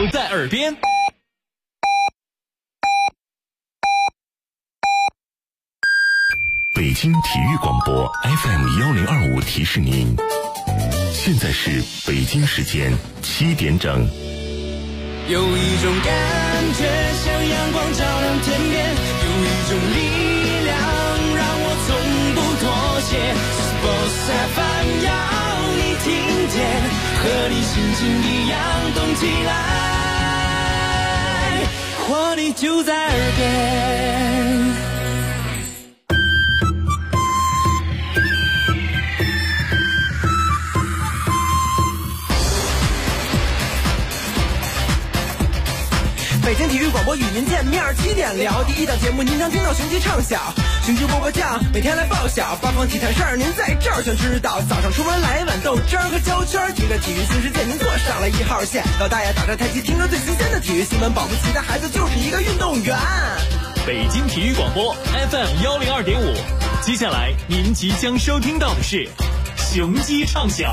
就在耳边。 北京体育广播 FM1025提示您，现在是北京时间7点整。 有一种感觉像阳光照亮天边，有一种力量让我从不妥协。Sports FM 要你听见，和你心情一样动起来，活力就在耳边。 北京体育广播与您见面，7点聊第一档节目，您将听到雄鸡唱晓，雄鸡波波酱，每天来报晓，八方体坛事儿您在这儿全知道。早上出门来一碗豆汁儿和焦圈，听着体育新世界您坐上了1号线。老大爷打着太极，听着最新鲜的体育新闻，保不齐的孩子就是一个运动员。 北京体育广播 FM102.5，接下来您即将收听到的是雄鸡唱晓。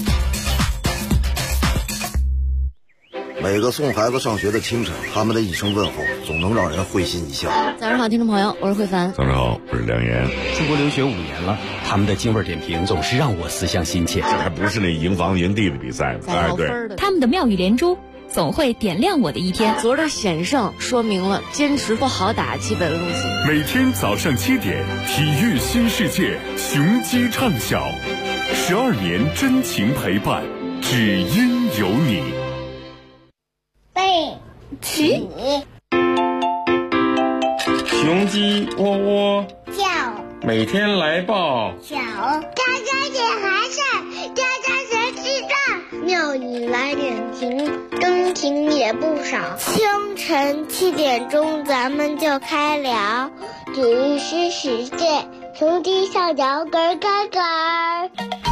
每个送孩子上学的清晨，他们的一声问候总能让人会心一笑。 早上好，听众朋友，我是慧凡。 早上好，我是梁岩。 出国留学5年了，他们的京味点评总是让我思乡心切。 这还不是那营房营地的比赛呢， 哎，对， 他们的妙语连珠总会点亮我的一天。 昨儿的险胜说明了坚持不好打基本路线。 每天早上7点，体育新世界，雄鸡唱晓，12年真情陪伴，只因有你。 背起， 雄鸡喔喔叫， 每天来报晓，家家点寒晒，家家谁知道？妙语来点评，更听也不少。清晨7点钟，咱们就开聊体育新世界，雄鸡上脚咯咯咯。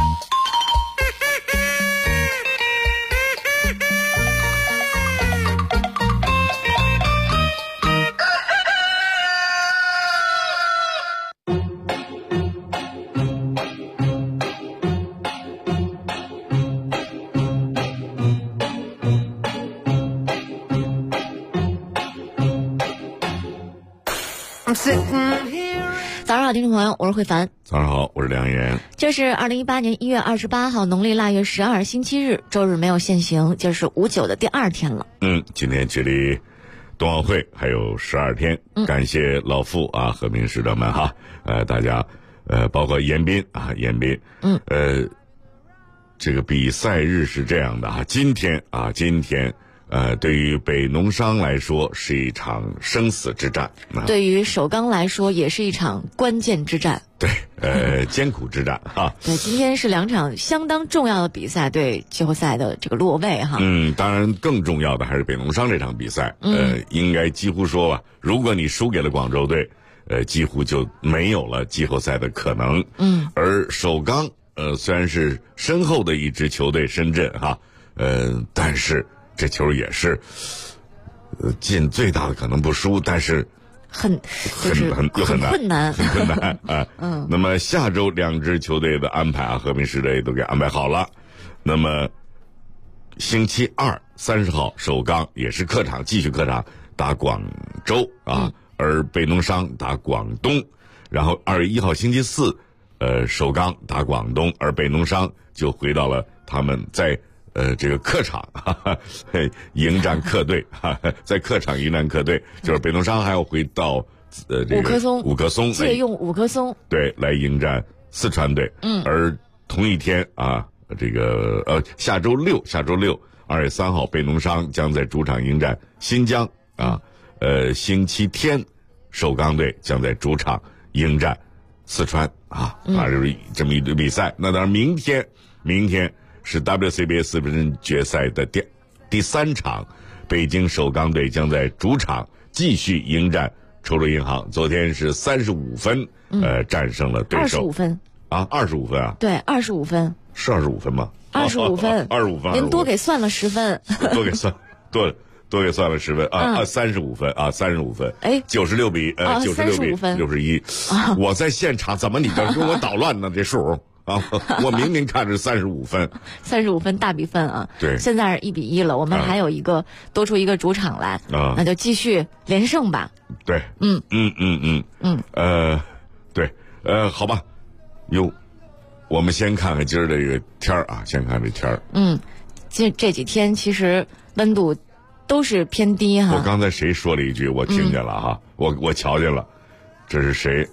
早上好，听众朋友，我是慧凡。 早上好，我是梁岩。 这是2018年1月28号，农历腊月12，星期日，周日没有限行，就是5·9的第2天了。 今天距离冬奥会还有12天，感谢老傅啊，和平使者们哈，大家包括严彬啊，严彬，这个比赛日是这样的哈，今天对于北农商来说是一场生死之战， 对于首钢来说也是一场关键之战， 对，艰苦之战哈。 对，今天是2场相当重要的比赛，对季后赛的这个落位哈。 当然更重要的还是北农商这场比赛，应该几乎说吧，如果你输给了广州队，几乎就没有了季后赛的可能。而首钢虽然是身后的一支球队深圳哈，但是这球也是，尽最大的可能不输，但是很困难啊。那么下周2支球队的安排啊，和平使者也都给安排好了。那么星期二30号，首钢也是继续客场打广州啊，而北农商打广东。然后2月1号星期四，首钢打广东，而北农商就回到了他们在这个客场迎战客队，在客场迎战客队，就是北农商还要回到这个五棵松借用五棵松对来迎战四川队。而同一天啊，这个下周六2月3号，北农商将在主场迎战新疆啊。星期天，首钢队将在主场迎战四川啊，就是这么一堆比赛。那当然，明天是 WCBA 4分决赛的第3场，北京首钢队将在主场继续迎战滁州银行。昨天是35分，战胜了对手。 25分啊，25分啊？ 对，25分。 是25分吗 ？25分 ，25分， 您多给算了10分， 多给算了10分啊，35分啊，35分， 哎 ，96比96比61。我在现场，怎么你就给我捣乱呢？这数啊！我明明看着35分 ，35分大比分啊！ 对， 现在是1-1了，我们还有一个多出一个主场来啊，那就继续连胜吧。 对，对，好吧，我们先看看今儿的这个天儿啊，先看这天儿。 这几天其实温度都是偏低哈。 我刚才谁说了一句，我听见了哈，我瞧见了，这是谁？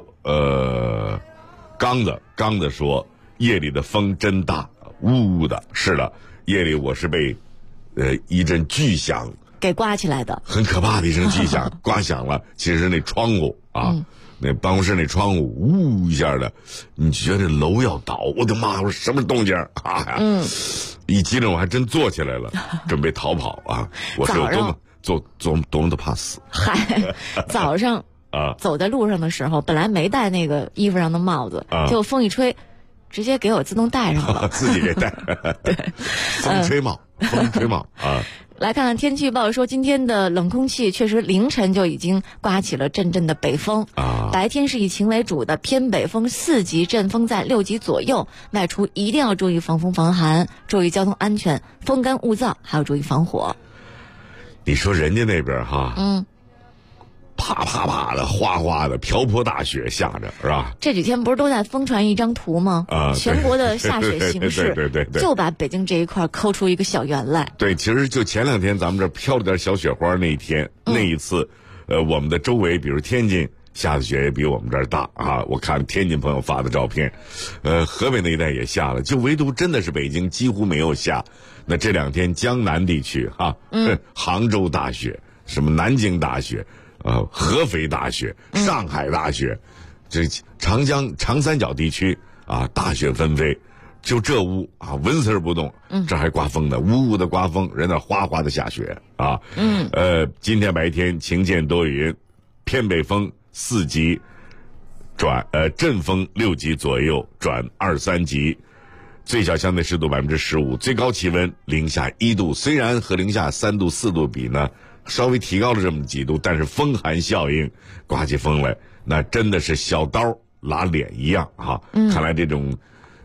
刚子说夜里的风真大，呜呜的。是的，夜里我是被一阵巨响给刮起来的， 很可怕的一声巨响刮响了。其实是那窗户啊，那办公室那窗户呜一下的，你觉得楼要倒，我的妈！我说什么动静啊？一激灵我还真坐起来了，准备逃跑啊！我是有多么的怕死。 嗨，早上走在路上的时候，本来没戴那个衣服上的帽子，结果风一吹，直接给我自动戴上了， 自己给戴。对，风吹帽啊。 来看看天气预报，说今天的冷空气确实凌晨就已经刮起了阵阵的北风啊。白天是以晴为主的偏北风4级，阵风在6级左右。外出一定要注意防风防寒，注意交通安全，风干物燥，还要注意防火。 你说人家那边哈，啪啪啪的哗哗的瓢泼大雪下着，是吧？ 这几天不是都在疯传一张图吗？全国的下雪形势， 对， 就把北京这一块抠出一个小圆来。 对，其实就前2天咱们这飘了点小雪花那一天，那一次，我们的周围，比如天津下的雪也比我们这儿大啊。我看天津朋友发的照片，河北那一带也下了，就唯独真的是北京几乎没有下。那这2天江南地区哈，杭州大雪，什么南京大雪。合肥大雪，上海大雪，这长三角地区啊，大雪纷飞，就这屋啊，纹丝儿不动。这还刮风的，呜呜的刮风，人那哗哗的下雪啊。今天白天晴间多云，偏北风4级，转阵风6级左右，转2、3级。最小相对湿度15%，最高气温零下1度，虽然和零下3度、4度比呢，稍微提高了这么几度，但是风寒效应，刮起风来，那真的是小刀拉脸一样哈。看来这种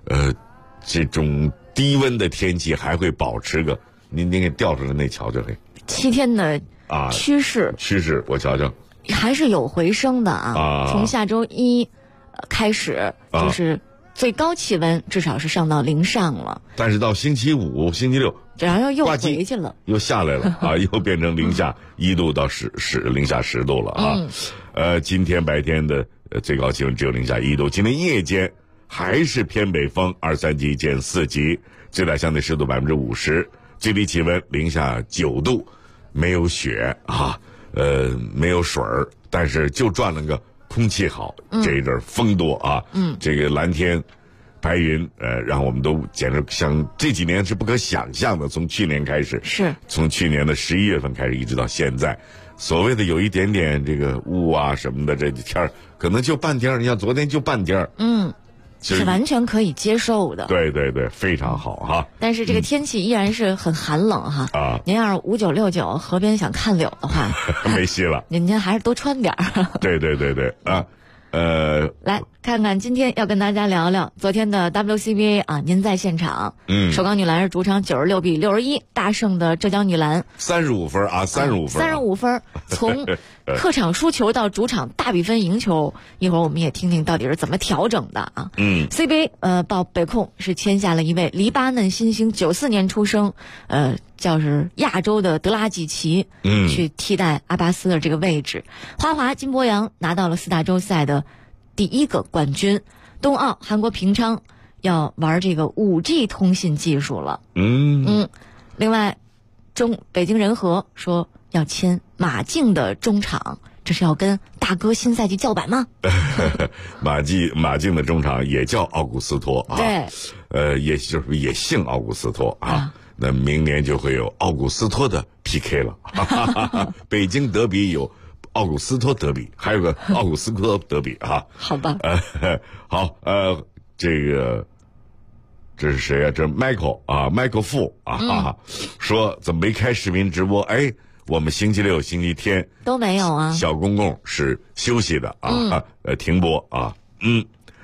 低温的天气还会保持个，您给调出来那瞧瞧嘿 ，7天的趋势， 我瞧瞧， 还是有回升的啊。从下周1开始，就是最高气温至少是上到零上了， 但是到星期5、星期6。 然后又回去了， 又下来了啊！又变成零下1度到零下10度了啊！今天白天的最高气温只有零下1度，今天夜间还是偏北风2、3级见4级，最大相对湿度50%，最低气温零下9度，没有雪啊，没有水儿，但是就赚了个空气好，这一阵风多啊，这个蓝天。白云，让我们都简直像这几年是不可想象的。从去年开始，从去年的11月份开始，一直到现在，所谓的有一点点这个雾啊什么的，这天儿可能就半天儿。你像昨天就半天儿， 是完全可以接受的。 对，非常好哈。 但是这个天气依然是很寒冷哈。您要是59、69河边想看柳的话， 没戏了。 您还是多穿点儿。 对啊。 来看看今天要跟大家聊聊昨天的 WCBA 啊，您在现场。首钢女篮是主场96比61大胜的浙江女篮 ，35分啊，35 分，从客场输球到主场大比分赢球，一会儿我们也听听到底是怎么调整的啊。CBA 报北控是签下了一位黎巴嫩新星，94年出生，叫是亚洲的德拉季奇，去替代阿巴斯的这个位置。花滑金博洋拿到了4大洲赛的第1个冠军。冬奥韩国平昌要玩这个5G 通信技术了。另外北京人和说要签马竞的中场，这是要跟大哥新赛季叫板吗？ 马竞的中场也叫奥古斯托啊， 对， 也姓奥古斯托啊。那明年就会有奥古斯托的 PK 了。北京德比有奥古斯托德比，还有个奥古斯托德比啊。 好吧。 好，这是谁啊？这是 Michael 傅啊，说怎么没开视频直播？我们星期六、星期天都没有啊。 小公共是休息的啊，停播啊。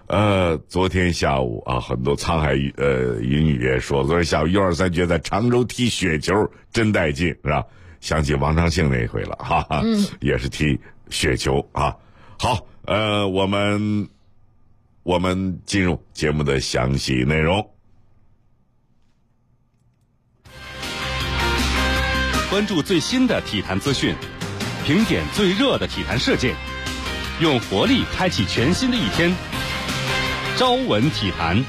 昨天下午啊，很多沧海云雨也说，昨天下午U23决赛常州踢雪球真带劲，是吧？想起王长庆那一回了，哈哈，也是踢雪球啊。好，我们进入节目的详细内容。 关注最新的体坛资讯，评点最热的体坛事件，用活力开启全新的一天。朝闻体坛，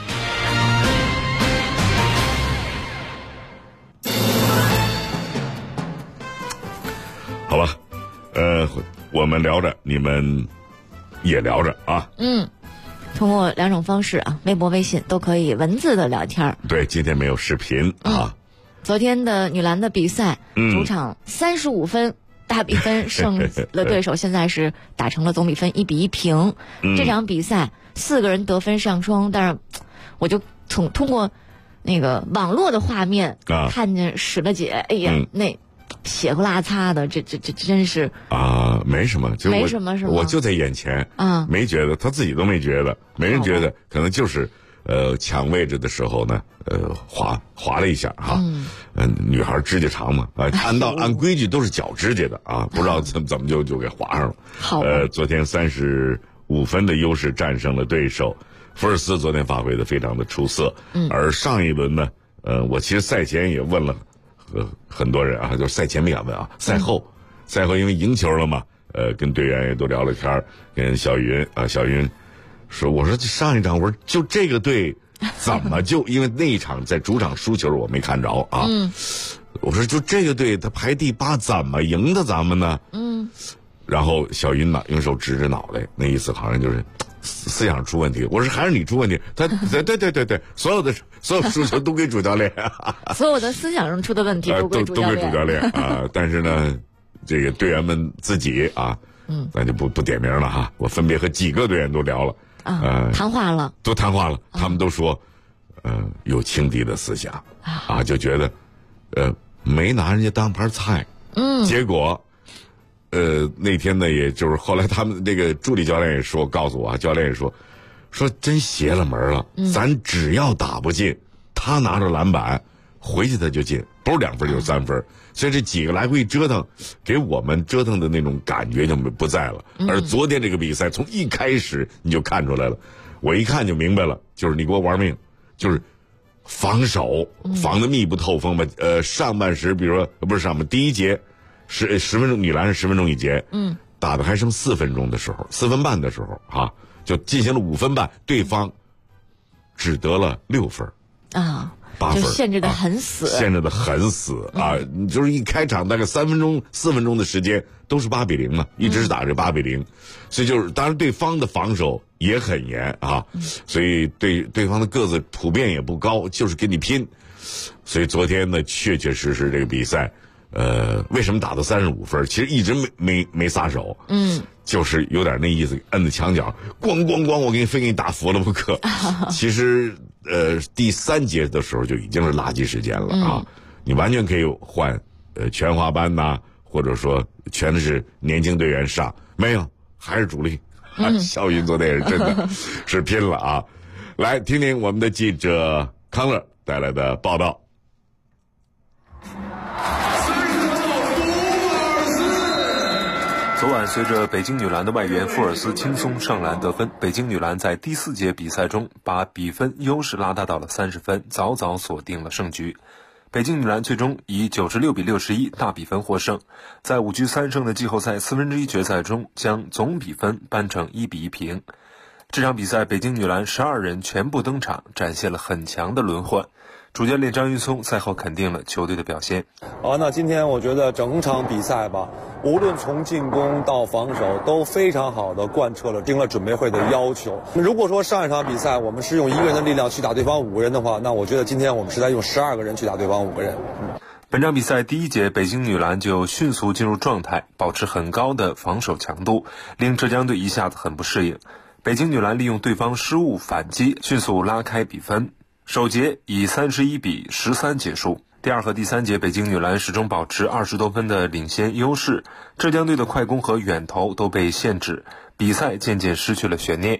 好吧，我们聊着，你们也聊着啊。 通过2种方式啊，微博、微信都可以文字的聊天。 对，今天没有视频啊。 昨天的女篮的比赛，主场35分。大比分胜了对手，现在是打成了总比分1-1平。这场比赛4个人得分上双，但是我就通过那个网络的画面看见史了姐，哎呀，那血不拉擦的，这真是没什么， 没什么是吗？ 我就在眼前没觉得，他自己都没觉得，没人觉得，可能就是抢位置的时候呢，滑了一下哈。女孩指甲长嘛，按规矩都是脚指甲的啊，不知道怎么就给划上了。昨天35分的优势战胜了对手，福尔斯昨天发挥的非常的出色。而上一轮呢，我其实赛前也问了很多人啊，就是赛前没敢问啊，赛后因为赢球了嘛，跟队员也都聊了天，跟小云说，我说上一场我说就这个队怎么就因为那一场在主场输球我没看着啊，我说就这个队他排第8怎么赢的咱们呢？然后小云呢用手指着脑袋，那意思好像就是思想出问题。我说还是你出问题，他对，所有输球都归主教练， 所有的思想上出的问题都归主教练啊。但是呢，这个队员们自己啊，咱就不点名了哈，我分别和几个队员都聊了。 谈话了， 都谈话了，他们都说，有轻敌的思想啊，就觉得，没拿人家当盘菜，结果，那天呢，也就是后来他们这个助理教练也说，告诉我啊，教练也说真邪了门了，咱只要打不进，他拿着篮板回去他就进，不是2分就是3分。所以这几个来回折腾，给我们折腾的那种感觉就不在了。而昨天这个比赛从一开始你就看出来了，我一看就明白了，就是你给我玩命，就是防守防得密不透风吧。上半时比如说不是上半第一节10分钟，女篮是10分钟一节，打的还剩4分钟的时候，4分半的时候啊，就进行了5分半，对方只得了6分啊。 8分， 就限制的很死， 啊！你就是一开场大概4分钟的时间都是8-0嘛，一直是打着8-0，所以就是当然对方的防守也很严啊，所以对方的个子普遍也不高，就是跟你拼。所以昨天呢，确实这个比赛，为什么打到35分？其实一直没撒手，就是有点那意思，摁在墙角，咣咣咣，我非给你打服了不可。其实。第3节的时候就已经是垃圾时间了啊！你完全可以换全华班呐，或者说全是年轻队员上，没有，还是主力。肖云昨天也是真的是拼了啊！来听听我们的记者康乐带来的报道。 昨晚随着北京女篮的外援福尔斯轻松上篮得分，北京女篮在第4节比赛中把比分优势拉大到了30分，早早锁定了胜局。北京女篮最终以96-61大比分获胜，在5局3胜的季后赛1/4决赛中将总比分扳成1-1平。这场比赛北京女篮12人全部登场，展现了很强的轮换。主教练张云松赛后肯定了球队的表现。 那今天我觉得整场比赛吧，无论从进攻到防守都非常好的贯彻了准备会的要求。如果说上一场比赛我们是用1个人的力量去打对方5个人的话，那我觉得今天我们是在用12个人去打对方5个人。 本场比赛第1节北京女篮就迅速进入状态，保持很高的防守强度，令浙江队一下子很不适应。北京女篮利用对方失误反击，迅速拉开比分。首节以31-13结束。第2和第3节北京女篮始终保持20多分的领先优势，浙江队的快攻和远投都被限制，比赛渐渐失去了悬念。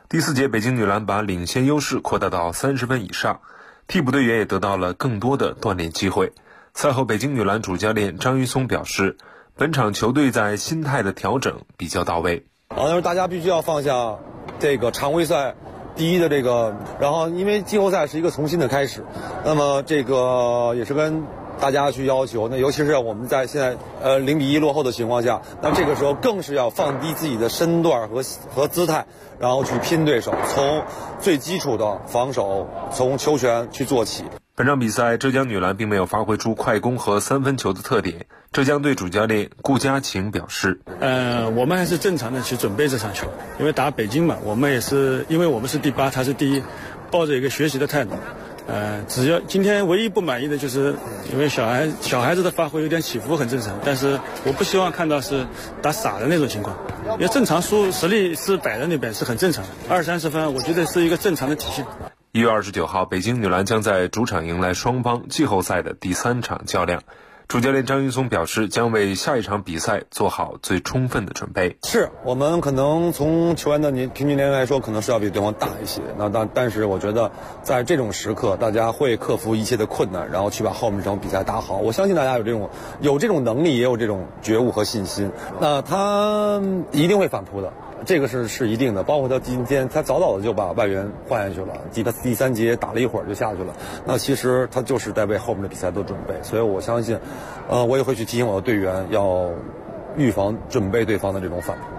第4节，北京女篮把领先优势扩大到30分以上，替补队员也得到了更多的锻炼机会。赛后，北京女篮主教练张玉松表示，本场球队在心态的调整比较到位。 就是大家必须要放下这个常规赛第一的这个，然后因为季后赛是一个重新的开始，那么这个也是跟大家去要求，那尤其是我们在现在0-1落后的情况下，那这个时候更是要放低自己的身段和姿态，然后去拼对手，从最基础的防守，从球权去做起。 本场比赛，浙江女篮并没有发挥出快攻和3分球的特点。浙江队主教练顾佳晴表示： 我们还是正常的去准备这场球，因为打北京嘛，我们也是，因为我们是第8，他是第1，抱着一个学习的态度。只要今天唯一不满意的就是，因为小孩子的发挥有点起伏很正常，但是我不希望看到是打傻的那种情况，因为正常输实力是摆在那边是很正常的，20-30分我觉得是一个正常的体现。 1月29号，北京女篮将在主场迎来双方季后赛的第3场较量。主教练张玉松表示，将为下一场比赛做好最充分的准备。 是我们可能从球员的平均年龄来说，可能是要比对方大一些。但是我觉得在这种时刻，大家会克服一切的困难，然后去把后面这场比赛打好。我相信大家有这种能力，也有这种觉悟和信心。那他一定会反扑的。这个是一定的，包括他今天他早早的就把外援换下去了，他第3节打了一会儿就下去了。那其实他就是在为后面的比赛做准备，所以我相信，我也会去提醒我的队员要预防准备对方的这种反扑。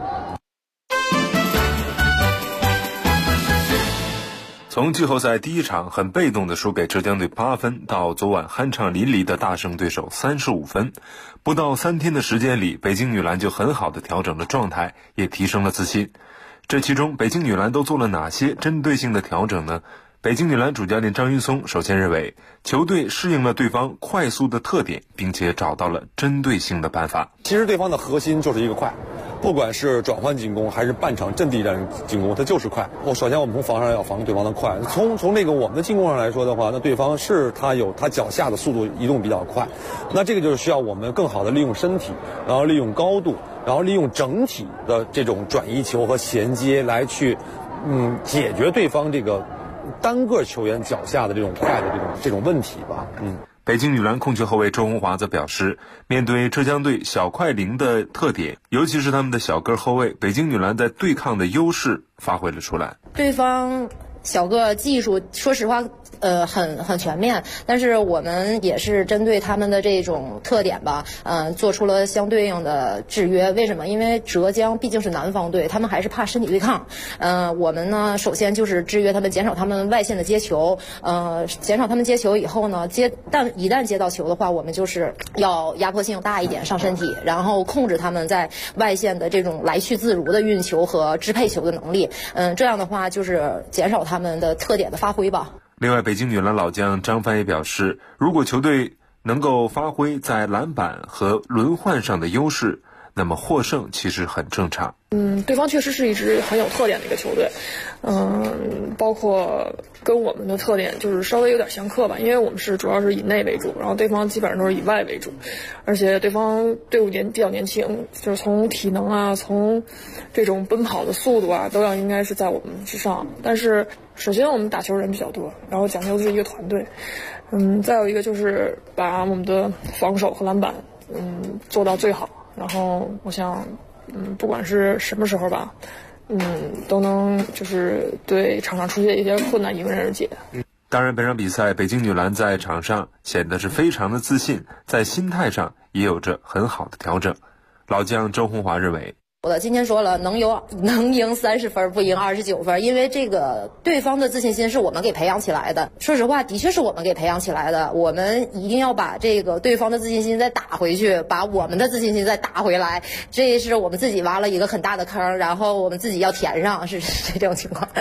从季后赛第1场很被动的输给浙江队8分，到昨晚酣畅淋漓的大胜对手35分，不到3天的时间里，北京女篮就很好的调整了状态，也提升了自信。这其中，北京女篮都做了哪些针对性的调整呢？北京女篮主教练张玉松首先认为，球队适应了对方快速的特点，并且找到了针对性的办法。 其实对方的核心就是一个快，不管是转换进攻还是半场阵地战进攻，它就是快。首先我们从防上要防对方的快，从这个我们的进攻上来说的话，那对方是他有他脚下的速度移动比较快，那这个就是需要我们更好的利用身体，然后利用高度，然后利用整体的这种转移球和衔接来去解决对方这个单个球员脚下的这种快的这种问题吧。 北京女篮控球后卫周红华则表示，面对浙江队小快灵的特点，尤其是他们的小个后卫，北京女篮在对抗的优势发挥了出来。 对方小个技术，说实话，很全面，但是我们也是针对他们的这种特点吧，做出了相对应的制约。为什么？因为浙江毕竟是南方队，他们还是怕身体对抗。我们呢，首先就是制约他们，减少他们外线的接球。减少他们接球以后呢，但一旦接到球的话，我们就是要压迫性大一点，上身体，然后控制他们在外线的这种来去自如的运球和支配球的能力。这样的话就是减少他们的特点的发挥吧。 另外，北京女篮老将张帆也表示，如果球队能够发挥在篮板和轮换上的优势，那么获胜其实很正常。 对方确实是一支很有特点的一个球队，包括跟我们的特点就是稍微有点相克吧，因为我们是主要是以内为主，然后对方基本上都是以外为主，而且对方队伍比较年轻，就是从体能啊，从这种奔跑的速度啊，都应该是在我们之上。但是首先我们打球人比较多，然后讲究的是一个团队，再有一个就是把我们的防守和篮板做到最好。然后我想不管是什么时候吧，都能就是对场上出现一些困难迎刃而解。 当然，本场比赛北京女篮在场上显得是非常的自信，在心态上也有着很好的调整。老将周红华认为， 我今天说了，能赢30分，不赢29分，因为这个对方的自信心是我们给培养起来的。说实话，的确是我们给培养起来的。我们一定要把这个对方的自信心再打回去，把我们的自信心再打回来。这是我们自己挖了一个很大的坑，然后我们自己要填上，是这种情况。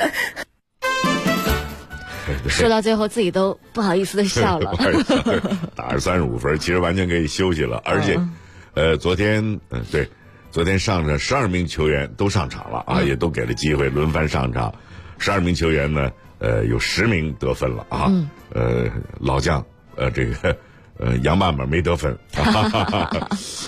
说到最后，自己都不好意思的笑了。 打着35分，其实完全可以休息了，而且，昨天上场12名球员都上场了啊，也都给了机会轮番上场。12名球员呢，有10名得分了啊。老将杨曼曼没得分。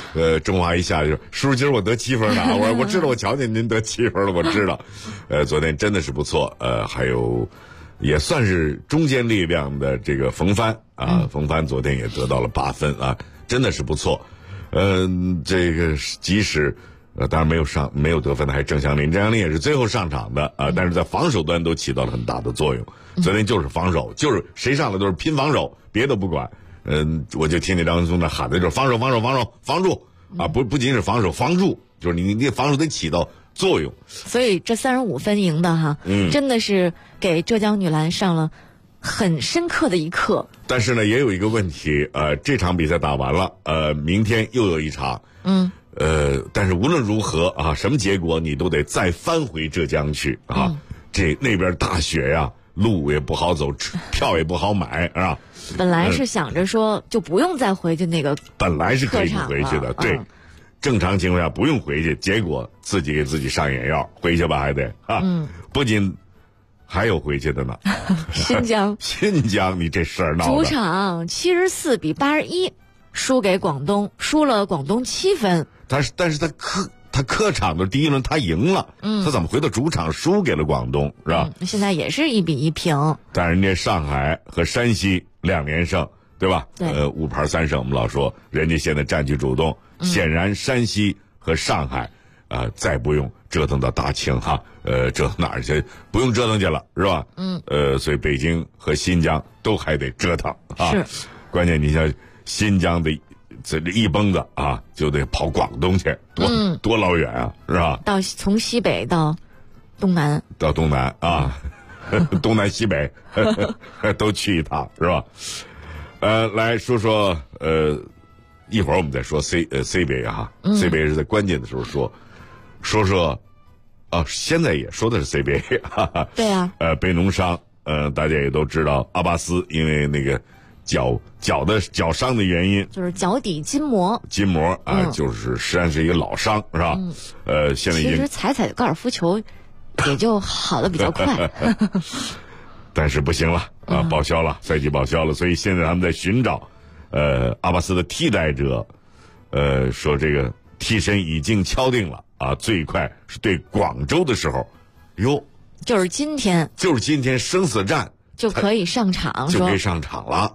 中华一下就叔叔今儿我得7分了，我知道，我瞧见您得7分了，我知道。昨天真的是不错，还有也算是中坚力量的这个冯帆啊，冯帆昨天也得到了8分啊，真的是不错。这个即使当然没有得分的还郑祥林也是最后上场的啊，但是在防守端都起到了很大的作用。昨天就是防守，就是谁上来都是拼防守，别的不管。我就听见张文松那喊的就是防守防住啊，不仅是防守防住，就是你防守得起到作用。 所以这35分赢的哈，真的是给浙江女篮上了很深刻的一课。 但是呢，也有一个问题，这场比赛打完了，明天又有一场，但是无论如何啊，什么结果你都得再翻回浙江去啊，那边大雪呀，路也不好走，票也不好买啊。 本来是想着说就不用再回去那个， 本来是可以回去的，对，正常情况下不用回去，结果自己给自己上眼药，回去吧还得啊，不仅还有回去的呢。 新疆，你这事儿闹的。 主场74比81输给广东，输了广东7分。 但是他客场的第一轮他赢了，他怎么回到主场输给了广东，是吧？ 现在也是1比1平。 但人家上海和山西2连胜，对吧？ 对 5盘3胜，我们老说人家现在占据主动，显然山西和上海再不用折腾到大庆哈，折腾哪儿去？不用折腾去了，是吧？所以北京和新疆都还得折腾啊。 是， 关键你像新疆的这一蹦子啊，就得跑广东去，多老远啊，是吧？ 从西北到东南啊，东南西北都去一趟，是吧？来说说一会儿我们再说 CBA 哈，CBA 是在关键的时候说现在也说的是 CBA， 哈哈。 对啊。 被农伤，大家也都知道，阿巴斯因为那个脚伤的原因， 就是脚底筋膜啊，就是实际上是一个老伤，是吧？现在其实踩高尔夫球也就好的比较快。 但是不行了啊，报销了，赛季报销了，所以现在他们在寻找阿巴斯的替代者，说这个替身已经敲定了啊，最快是对广州的时候， 就是今天生死战就可以上场， 就可以上场了。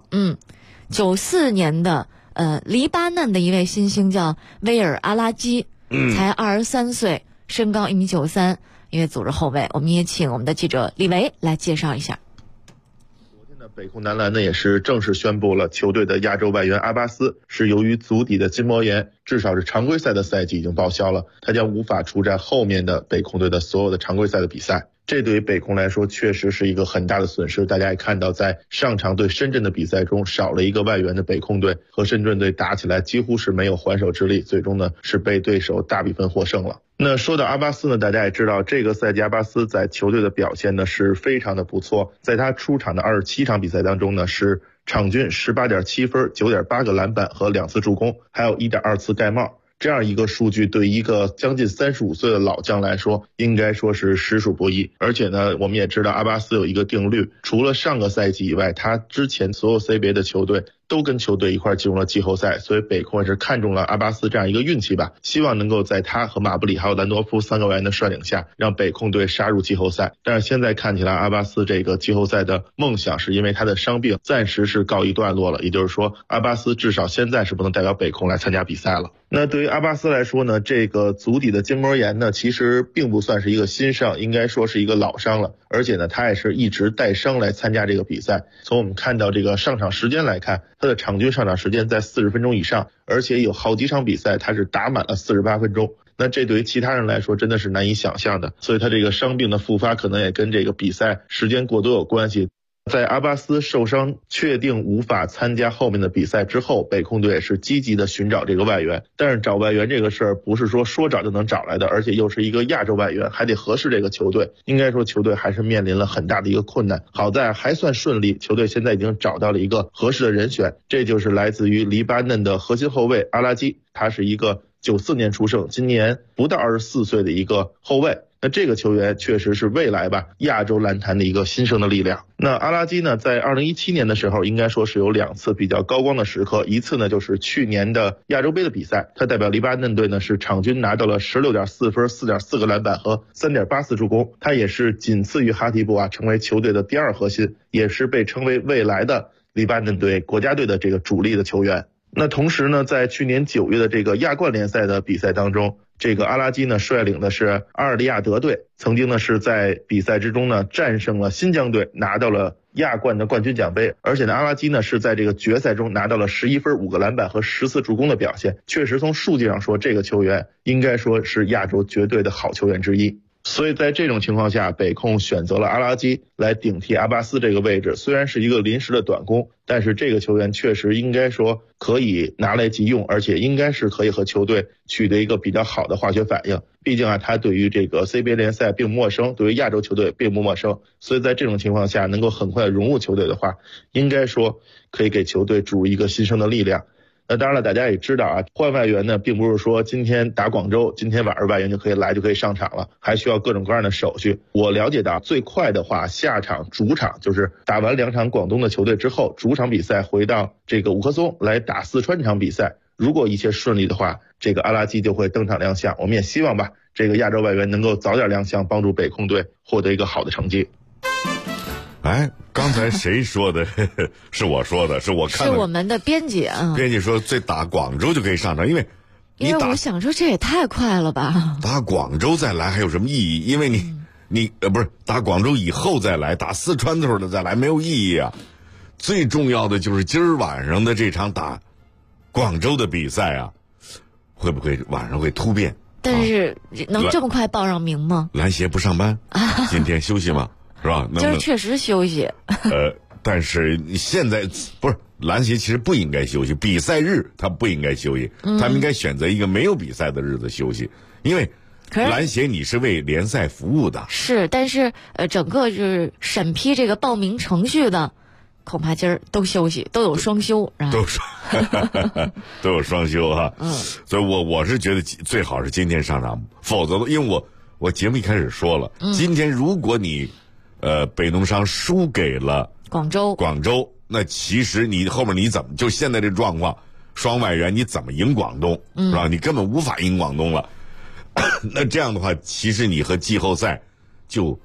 94年的黎巴嫩的一位新星叫威尔阿拉基，才23岁，身高1.93米，一位组织后卫。我们也请我们的记者李维来介绍一下。 北控男篮呢也是正式宣布了，球队的亚洲外援阿巴斯是由于足底的筋膜炎，至少是常规赛的赛季已经报销了，他将无法出战后面的北控队的所有的常规赛的比赛。这对于北控来说确实是一个很大的损失。大家也看到，在上场对深圳的比赛中，少了一个外援的北控队和深圳队打起来几乎是没有还手之力，最终呢是被对手大比分获胜了。那说到阿巴斯呢，大家也知道，这个赛季阿巴斯在球队的表现呢是非常的不错，在他出场的27场比赛当中呢，是场均18.7分、9.8个篮板和2次助攻，还有1.2次盖帽。这样一个数据对一个将近35岁的老将来说，应该说是实属不易。而且呢，我们也知道阿巴斯有一个定律，除了上个赛季以外，他之前所有 CBA 的球队都跟球队一块进入了季后赛，所以北控也是看中了阿巴斯这样一个运气吧，希望能够在他和马布里还有兰多夫3个外援的率领下，让北控队杀入季后赛。但是现在看起来，阿巴斯这个季后赛的梦想是因为他的伤病暂时是告一段落了，也就是说，阿巴斯至少现在是不能代表北控来参加比赛了。那对于阿巴斯来说呢，这个足底的筋膜炎呢，其实并不算是一个新伤，应该说是一个老伤了。而且呢，他也是一直带伤来参加这个比赛。从我们看到这个上场时间来看，他的场均上场时间在40分钟以上，而且有好几场比赛他是打满了48分钟。那这对于其他人来说真的是难以想象的，所以他这个伤病的复发可能也跟这个比赛时间过多有关系。在阿巴斯受伤确定无法参加后面的比赛之后，北控队也是积极的寻找这个外援。但是找外援这个事儿不是说找就能找来的，而且又是一个亚洲外援，还得合适这个球队。应该说球队还是面临了很大的一个困难。好在还算顺利，球队现在已经找到了一个合适的人选，这就是来自于黎巴嫩的核心后卫阿拉基。他是一个 94年出生，今年不到24岁的一个后卫。那这个球员确实是未来吧亚洲篮坛的一个新生的力量。那阿拉基呢，在2017年的时候，应该说是有2次比较高光的时刻。一次呢，就是去年的亚洲杯的比赛，他代表黎巴嫩队呢是场均拿到了16.4分、4.4个篮板和3.84助攻。他也是仅次于哈提布成为球队的第2核心，也是被称为未来的黎巴嫩队国家队的这个主力的球员。那同时呢，在去年9月的这个亚冠联赛的比赛当中，这个阿拉基呢率领的是阿尔利亚德队，曾经呢是在比赛之中呢战胜了新疆队，拿到了亚冠的冠军奖杯。而且呢，阿拉基呢是在这个决赛中拿到了11分、5个篮板和14助攻的表现，确实从数据上说，这个球员应该说是亚洲绝对的好球员之一。所以在这种情况下，北控选择了阿拉基来顶替阿巴斯这个位置，虽然是一个临时的短工，但是这个球员确实应该说可以拿来即用，而且应该是可以和球队取得一个比较好的化学反应。毕竟他对于这个 CBA 联赛并不陌生，对于亚洲球队并不陌生，所以在这种情况下能够很快融入球队的话，应该说可以给球队注入一个新生的力量。那当然了，大家也知道换外援呢，并不是说今天打广州，今天晚上外援就可以上场了，还需要各种各样的手续。我了解到最快的话，下场主场就是打完2场广东的球队之后，主场比赛回到这个五棵松来打四川这场比赛。如果一切顺利的话，这个阿拉基就会登场亮相。我们也希望吧，这个亚洲外援能够早点亮相，帮助北控队获得一个好的成绩。 刚才谁说的？是我说的，是我看的。 是我们的编辑啊。 编辑说，这打广州就可以上场，因为我想说这也太快了吧。 打广州再来还有什么意义？因为你不是打广州以后再来，打四川的时候再来没有意义啊。最重要的就是今儿晚上的这场打广州的比赛会不会晚上会突变？ 但是能这么快报上名吗？ 篮协不上班，今天休息吗？是吧？ 今儿确实休息。 但是现在不是篮协其实不应该休息，比赛日他不应该休息，他们应该选择一个没有比赛的日子休息，因为篮协你是为联赛服务的。 是，但是整个就是审批这个报名程序的，恐怕今儿都休息，都有双休， 都有双休哈。所以我是觉得最好是今天上场，否则因为我节目一开始说了，今天如果你北农商输给了广州， 那其实你后面你怎么就现在这状况，双外援你怎么赢广东，是吧？你根本无法赢广东了。那这样的话，其实你和季后赛就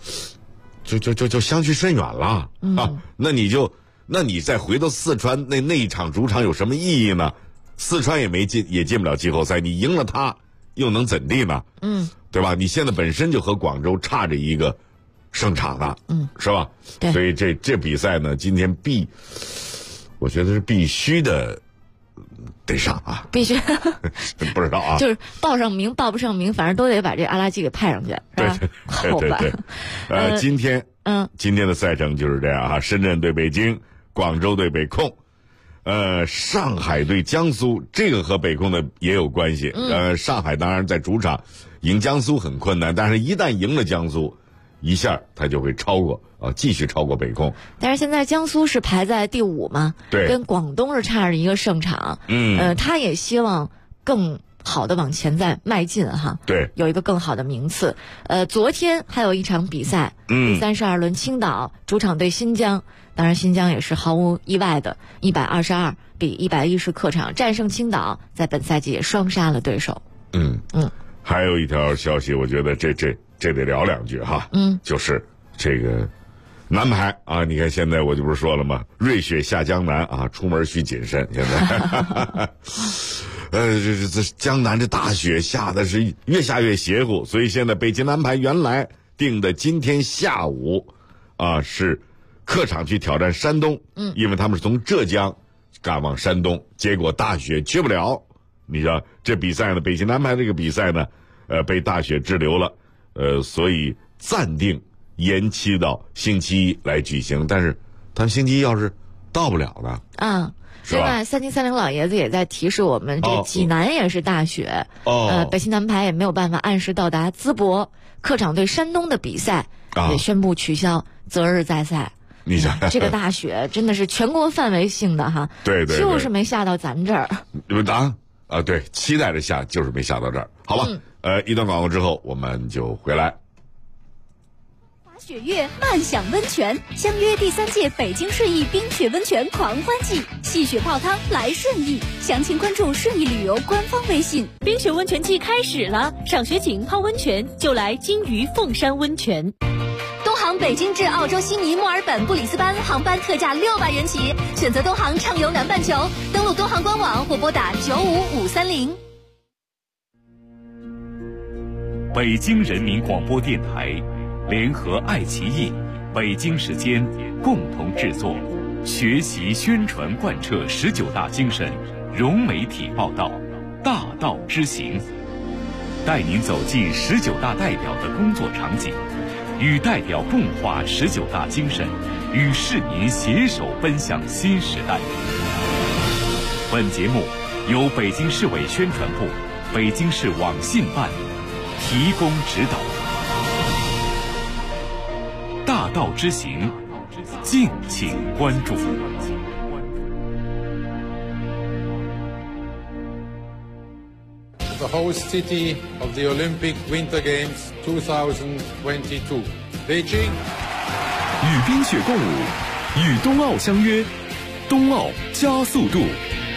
相去甚远了那你再回到四川那一场主场有什么意义呢？四川也进不了季后赛，你赢了他又能怎地呢？对吧？你现在本身就和广州差着一个胜场的，是吧？ 对。 所以这比赛呢，今天我觉得是必须的，得上必须。 不知道就是报上名报不上名，反正都得把这阿拉基给派上去，是吧？ 对。今天的赛程就是这样深圳对北京，广州对北控，上海对江苏，这个和北控的也有关系。上海当然在主场赢江苏很困难，但是一旦赢了江苏，一下他就会继续超过北控。 但是现在江苏是排在第5嘛， 对， 跟广东是差着一个胜场。他也希望更好的往前再迈进对， 有一个更好的名次。昨天还有一场比赛，第32轮青岛主场对新疆，当然新疆也是毫无意外的122比110客场战胜青岛，在本赛季也双杀了对手。 还有一条消息，我觉得这得聊两句就是这个男排你看现在我就不是说了吗？瑞雪下江南出门需谨慎。现在这江南这大雪下的是越下越邪乎，所以现在北京男排原来定的今天下午是客场去挑战山东，因为他们是从浙江赶往山东，结果大雪去不了。你知道这比赛呢，北京男排这个比赛呢被大雪滞留了，所以暂定延期到星期一来举行。但是他们星期一要是到不了呢另外，3030老爷子也在提示我们，这济南也是大雪，北京男排也没有办法按时到达淄博，客场对山东的比赛也宣布取消，择日再赛。 你想这个大雪真的是全国范围性的对， 就是没下到咱这儿。 啊，对，期待着下，就是没下到这儿，好吧？一段广告之后，我们就回来。 雪月漫享温泉，相约第3届北京顺义冰雪温泉狂欢季，戏雪泡汤来顺义，详情关注顺义旅游官方微信。 冰雪温泉季开始了，赏雪景泡温泉就来金鱼凤山温泉。 东航北京至澳洲悉尼、墨尔本、布里斯班航班特价600元起，选择东航畅游南半球，登录东航官网或拨打95530。 北京人民广播电台联合爱奇艺、北京时间共同制作，学习宣传贯彻19大精神，融媒体报道，大道之行，带您走进19大代表的工作场景，与代表共话19大精神，与市民携手奔向新时代。本节目由北京市委宣传部、北京市网信办提供指导。大道之行，敬请关注。 The host city of the Olympic Winter Games 2022, Beijing. 与冰雪共舞，与冬奥相约，冬奥加速度。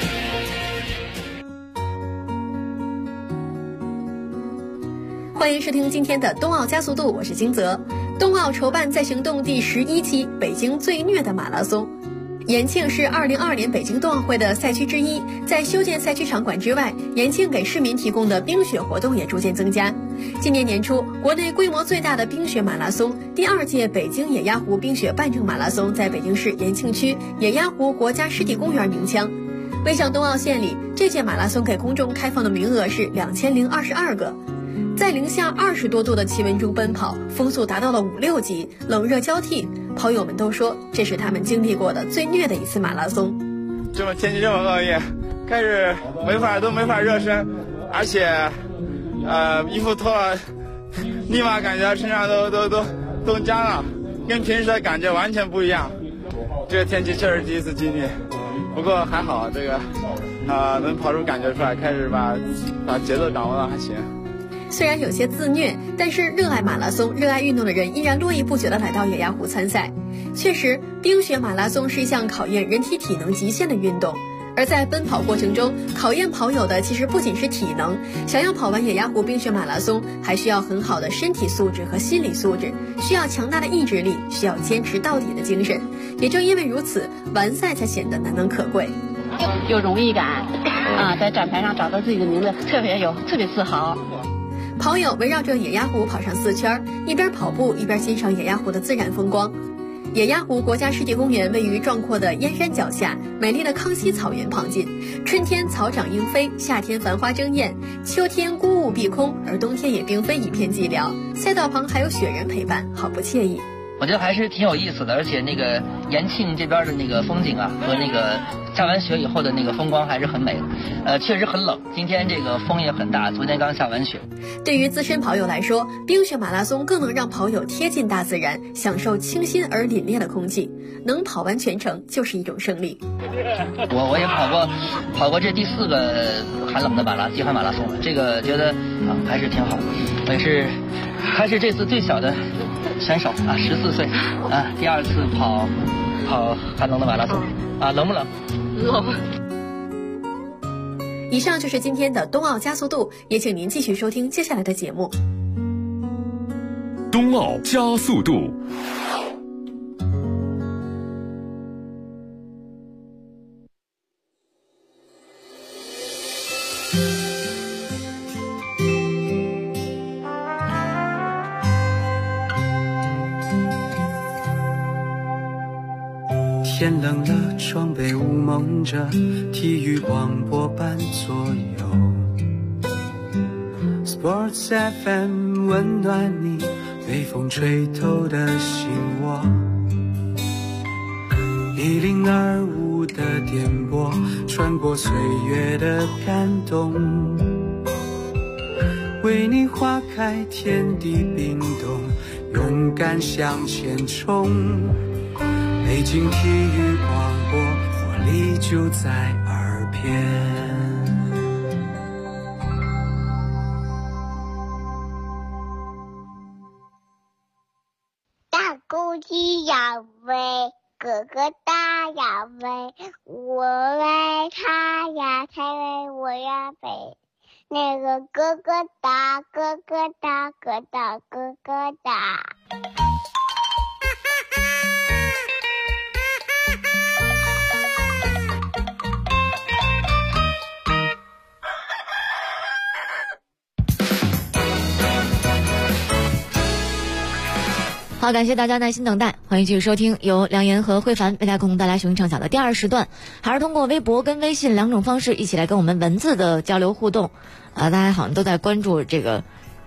欢迎收听今天的冬奥加速度，我是金泽。冬奥筹办在行动第11期，北京最虐的马拉松。延庆是2022年北京冬奥会的赛区之一，在修建赛区场馆之外，延庆给市民提供的冰雪活动也逐渐增加。今年年初，国内规模最大的冰雪马拉松第2届北京野鸭湖冰雪半程马拉松在北京市延庆区野鸭湖国家湿地公园鸣枪。为向冬奥献礼，这届马拉松给公众开放的名额是2022个。在零下20多度的气温中奔跑，风速达到了5、6级，冷热交替。跑友们都说，这是他们经历过的最虐的一次马拉松。 天气这么恶劣，开始没法热身，而且，衣服脱了，立马感觉身上都僵了，跟平时的感觉完全不一样。这个天气确实第一次经历，不过还好，这个，能跑出感觉出来，开始把节奏掌握的还行。 虽然有些自虐，但是热爱马拉松、热爱运动的人依然络绎不绝地来到野鸭湖参赛。确实，冰雪马拉松是一项考验人体体能极限的运动，而在奔跑过程中，考验跑友的其实不仅是体能。想要跑完野鸭湖冰雪马拉松，还需要很好的身体素质和心理素质，需要强大的意志力，需要坚持到底的精神。也正因为如此，完赛才显得难能可贵。 有荣誉感啊，在展台上找到自己的名字，特别自豪。 跑友围绕着野鸭湖跑上4圈，一边跑步一边欣赏野鸭湖的自然风光。野鸭湖国家湿地公园位于壮阔的燕山脚下，美丽的康熙草原旁近。春天草长莺飞，夏天繁花争艳，秋天孤雾碧空，而冬天也并非一片寂寥。赛道旁还有雪人陪伴，好不惬意。 我觉得还是挺有意思的，而且那个延庆这边的那个风景啊，和那个下完雪以后的那个风光还是很美的。确实很冷，今天这个风也很大，昨天刚下完雪。 对于资深跑友来说，冰雪马拉松更能让跑友贴近大自然，享受清新而凛冽的空气。能跑完全程就是一种胜利。 我也跑过这第4个寒冷的极寒马拉松了，这个觉得还是挺好的。我也是还是这次最小的选手啊，14岁啊，第2次跑寒冷的马拉松啊，冷不冷？ 冷。 以上就是今天的冬奥加速度，也请您继续收听接下来的节目。 冬奥加速度。 天冷了，窗被雾蒙着，体育广播伴左右。Sports FM 温暖你被风吹透的心窝。1025的电波穿过岁月的感动，为你花开天地冰冻，勇敢向前冲。北京体育广播，活力就在耳边。 公鸡要飞，哥哥大要飞，我为他呀，他为我呀飞。那个哥哥大，哥哥大，哥大，哥哥大。 好，感谢大家耐心等待，欢迎继续收听由梁岩和慧凡为大家共同带来雄鹰畅想的第2时段，还是通过微博跟微信2种方式一起来跟我们文字的交流互动。大家好像都在关注这个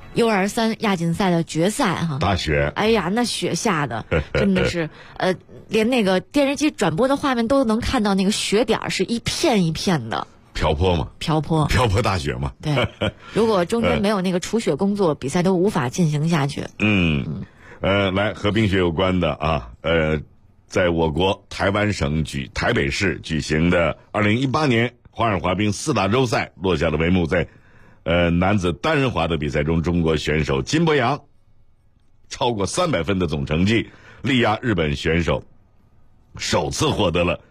U23亚锦赛的决赛哈。 大雪， 哎呀，那雪下的真的是连那个电视机转播的画面都能看到那个雪点是一片一片的。 瓢泼嘛， 瓢泼大雪嘛。 对，如果中间没有那个除雪工作，比赛都无法进行下去。 来和冰雪有关的啊，在我国台湾省台北市举行的2018年花样滑冰4大洲赛落下了帷幕。在男子单人滑的比赛中，中国选手金博洋超过300分的总成绩，力压日本选手，首次获得了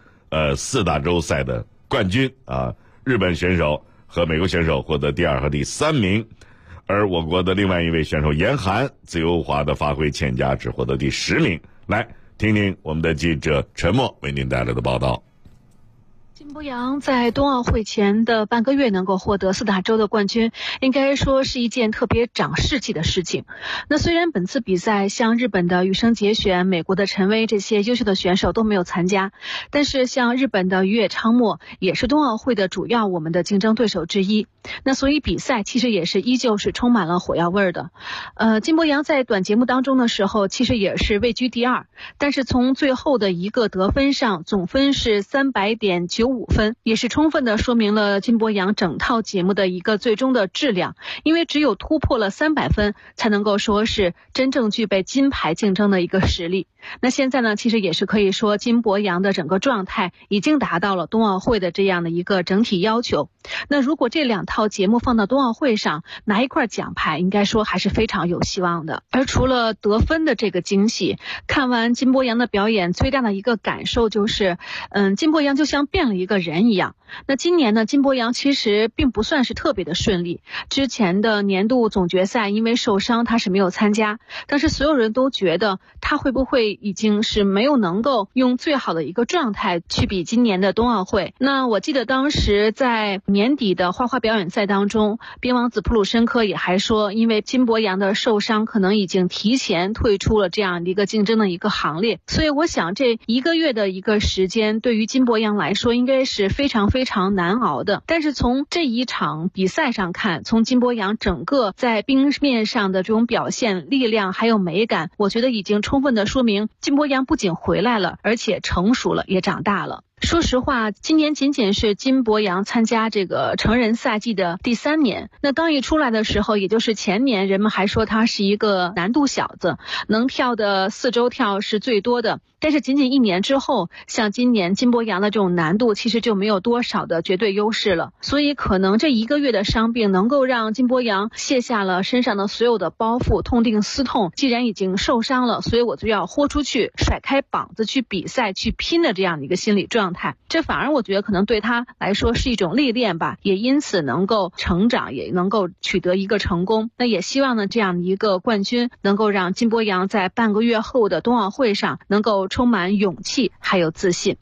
4大洲赛的冠军啊！日本选手和美国选手获得第2和第3名。而我国的另外一位选手严寒自由滑的发挥欠佳，只获得第10名。来听听我们的记者陈默为您带来的报道。 金博洋在冬奥会前的半个月能够获得4大洲的冠军，应该说是一件特别长士气的事情。那虽然本次比赛像日本的羽生结弦、美国的陈薇这些优秀的选手都没有参加，但是像日本的羽野昌磨也是冬奥会的主要我们的竞争对手之一。那所以比赛其实也是依旧是充满了火药味的。金博洋在短节目当中的时候其实也是位居第2，但是从最后的一个得分上，总分是300.95分，也是充分的说明了金博洋整套节目的一个最终的质量，因为只有突破了300分才能够说是真正具备金牌竞争的一个实力。那现在呢，其实也是可以说金博洋的整个状态已经达到了冬奥会的这样的一个整体要求。那如果这2套节目放到冬奥会上，拿一块奖牌应该说还是非常有希望的。而除了得分的这个惊喜，看完金博洋的表演最大的一个感受就是金博洋就像变了一个人一样。那今年呢，金博洋其实并不算是特别的顺利，之前的年度总决赛因为受伤他是没有参加，但是所有人都觉得他会不会已经是没有能够用最好的一个状态去比今年的冬奥会。那我记得当时在年底的花滑表演赛当中，冰王子普鲁申科也还说，因为金博洋的受伤可能已经提前退出了这样的一个竞争的一个行列，所以我想这1个月的一个时间对于金博洋来说应该是非常难熬的。但是从这一场比赛上看，从金博洋整个在冰面上的这种表现、力量还有美感，我觉得已经充分的说明金博洋不仅回来了，而且成熟了，也长大了。说实话，今年仅仅是金博洋参加这个成人赛季的第3年。那刚一出来的时候，也就是前年，人们还说他是一个难度小子，能跳的4周跳是最多的。但是仅仅1年之后，像今年金博洋的这种难度其实就没有多少的绝对优势了。所以可能这1个月的伤病能够让金博洋卸下了身上的所有的包袱，痛定思痛，既然已经受伤了，所以我就要豁出去，甩开膀子去比赛去拼的这样的一个心理状态。这反而我觉得可能对他来说是一种历练吧，也因此能够成长，也能够取得一个成功。那也希望呢，这样一个冠军能够让金博洋在半个月后的冬奥会上能够充满勇气还有自信。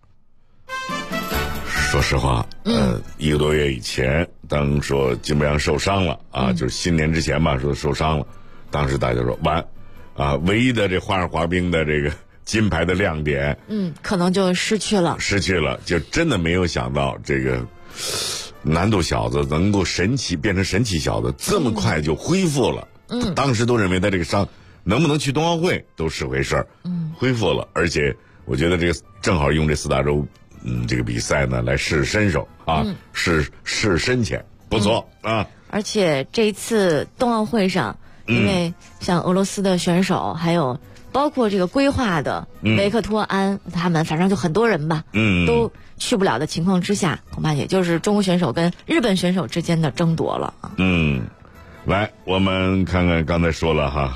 说实话，1个多月以前当说金博洋受伤了啊，就是新年之前吧，说受伤了，当时大家说完啊，唯一的这花样滑冰的这个金牌的亮点， 可能就失去了， 就真的没有想到这个难度小子能够变成神奇小子，这么快就恢复了。当时都认为他这个伤能不能去冬奥会都是回事儿，恢复了，而且我觉得这个正好用这4大洲，这个比赛呢来试身手啊，试深浅，不错啊。 而且这一次冬奥会上，因为像俄罗斯的选手，还有包括这个规划的维克托安，他们反正就很多人吧，都去不了的情况之下，恐怕也就是中国选手跟日本选手之间的争夺了。 来，我们看看刚才说了哈。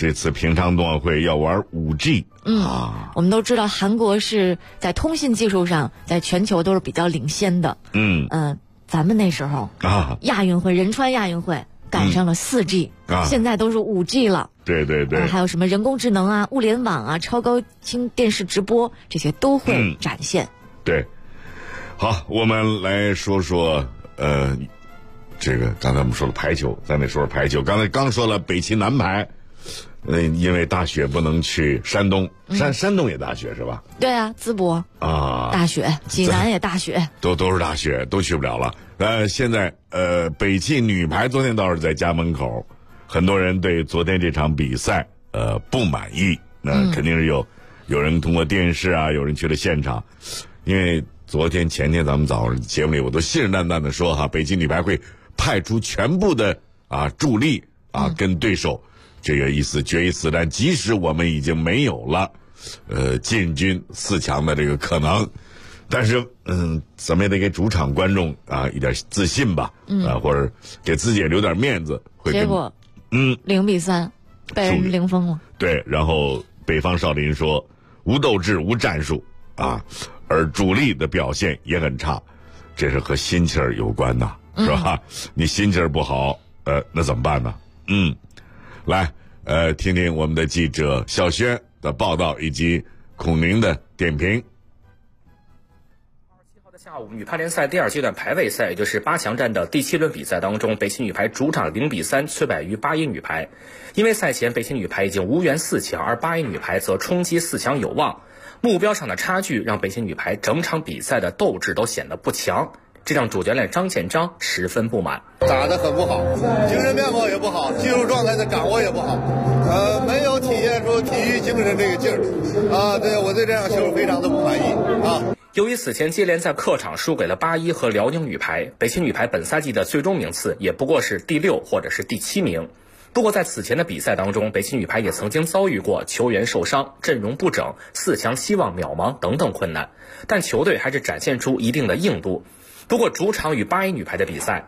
这次平昌冬奥会要玩 5G。 我们都知道韩国是在通信技术上在全球都是比较领先的。咱们那时候亚运会仁川亚运会赶上了 4G，现在都是 5G 了。 对对对， 还有什么人工智能啊、物联网啊、超高清电视直播，这些都会展现。 对，好，我们来说说这个刚才我们说了排球，咱得说说排球。刚才刚说了北齐男排，因为大雪不能去山东，山东也大雪是吧？ 对啊，淄博大雪，济南也大雪， 都是大雪，都去不了了。现在北齐女排昨天倒是在家门口，很多人对昨天这场比赛不满意，那肯定是有人通过电视啊，有人去了现场，因为昨天前天咱们早上节目里我都信誓旦旦的说北齐女排会派出全部的助力跟对手这个决一死战，即使我们已经没有了进军4强的这个可能，但是咱们也得给主场观众一点自信吧，或者给自己也留点面子。 结果0-3被人零封了。 对，然后北方少林说无斗志无战术而主力的表现也很差，这是和心气儿有关的，是吧？你心气儿不好，那怎么办呢？来，听听我们的记者小轩的报道以及孔宁的点评。 27号的下午，女排联赛第2阶段排位赛，也就是8强战的第7轮比赛当中，北齐女排主场0-3摧败于巴音女排。因为赛前北齐女排已经无缘4强，而巴音女排则冲击4强有望。目标上的差距让北齐女排整场比赛的斗志都显得不强，这让主教练张建章十分不满。 打得很不好，精神面貌也不好，技术状态的掌握也不好，没有体现出体育精神这个劲儿对，我对这场球非常的不满意由于此前接连在客场输给了巴一和辽宁女排，北齐女排本赛季的最终名次也不过是第6或者是第7名。不过在此前的比赛当中，北齐女排也曾经遭遇过球员受伤、阵容不整、4强希望渺茫等等困难，但球队还是展现出一定的硬度。不过主场与巴一女排的比赛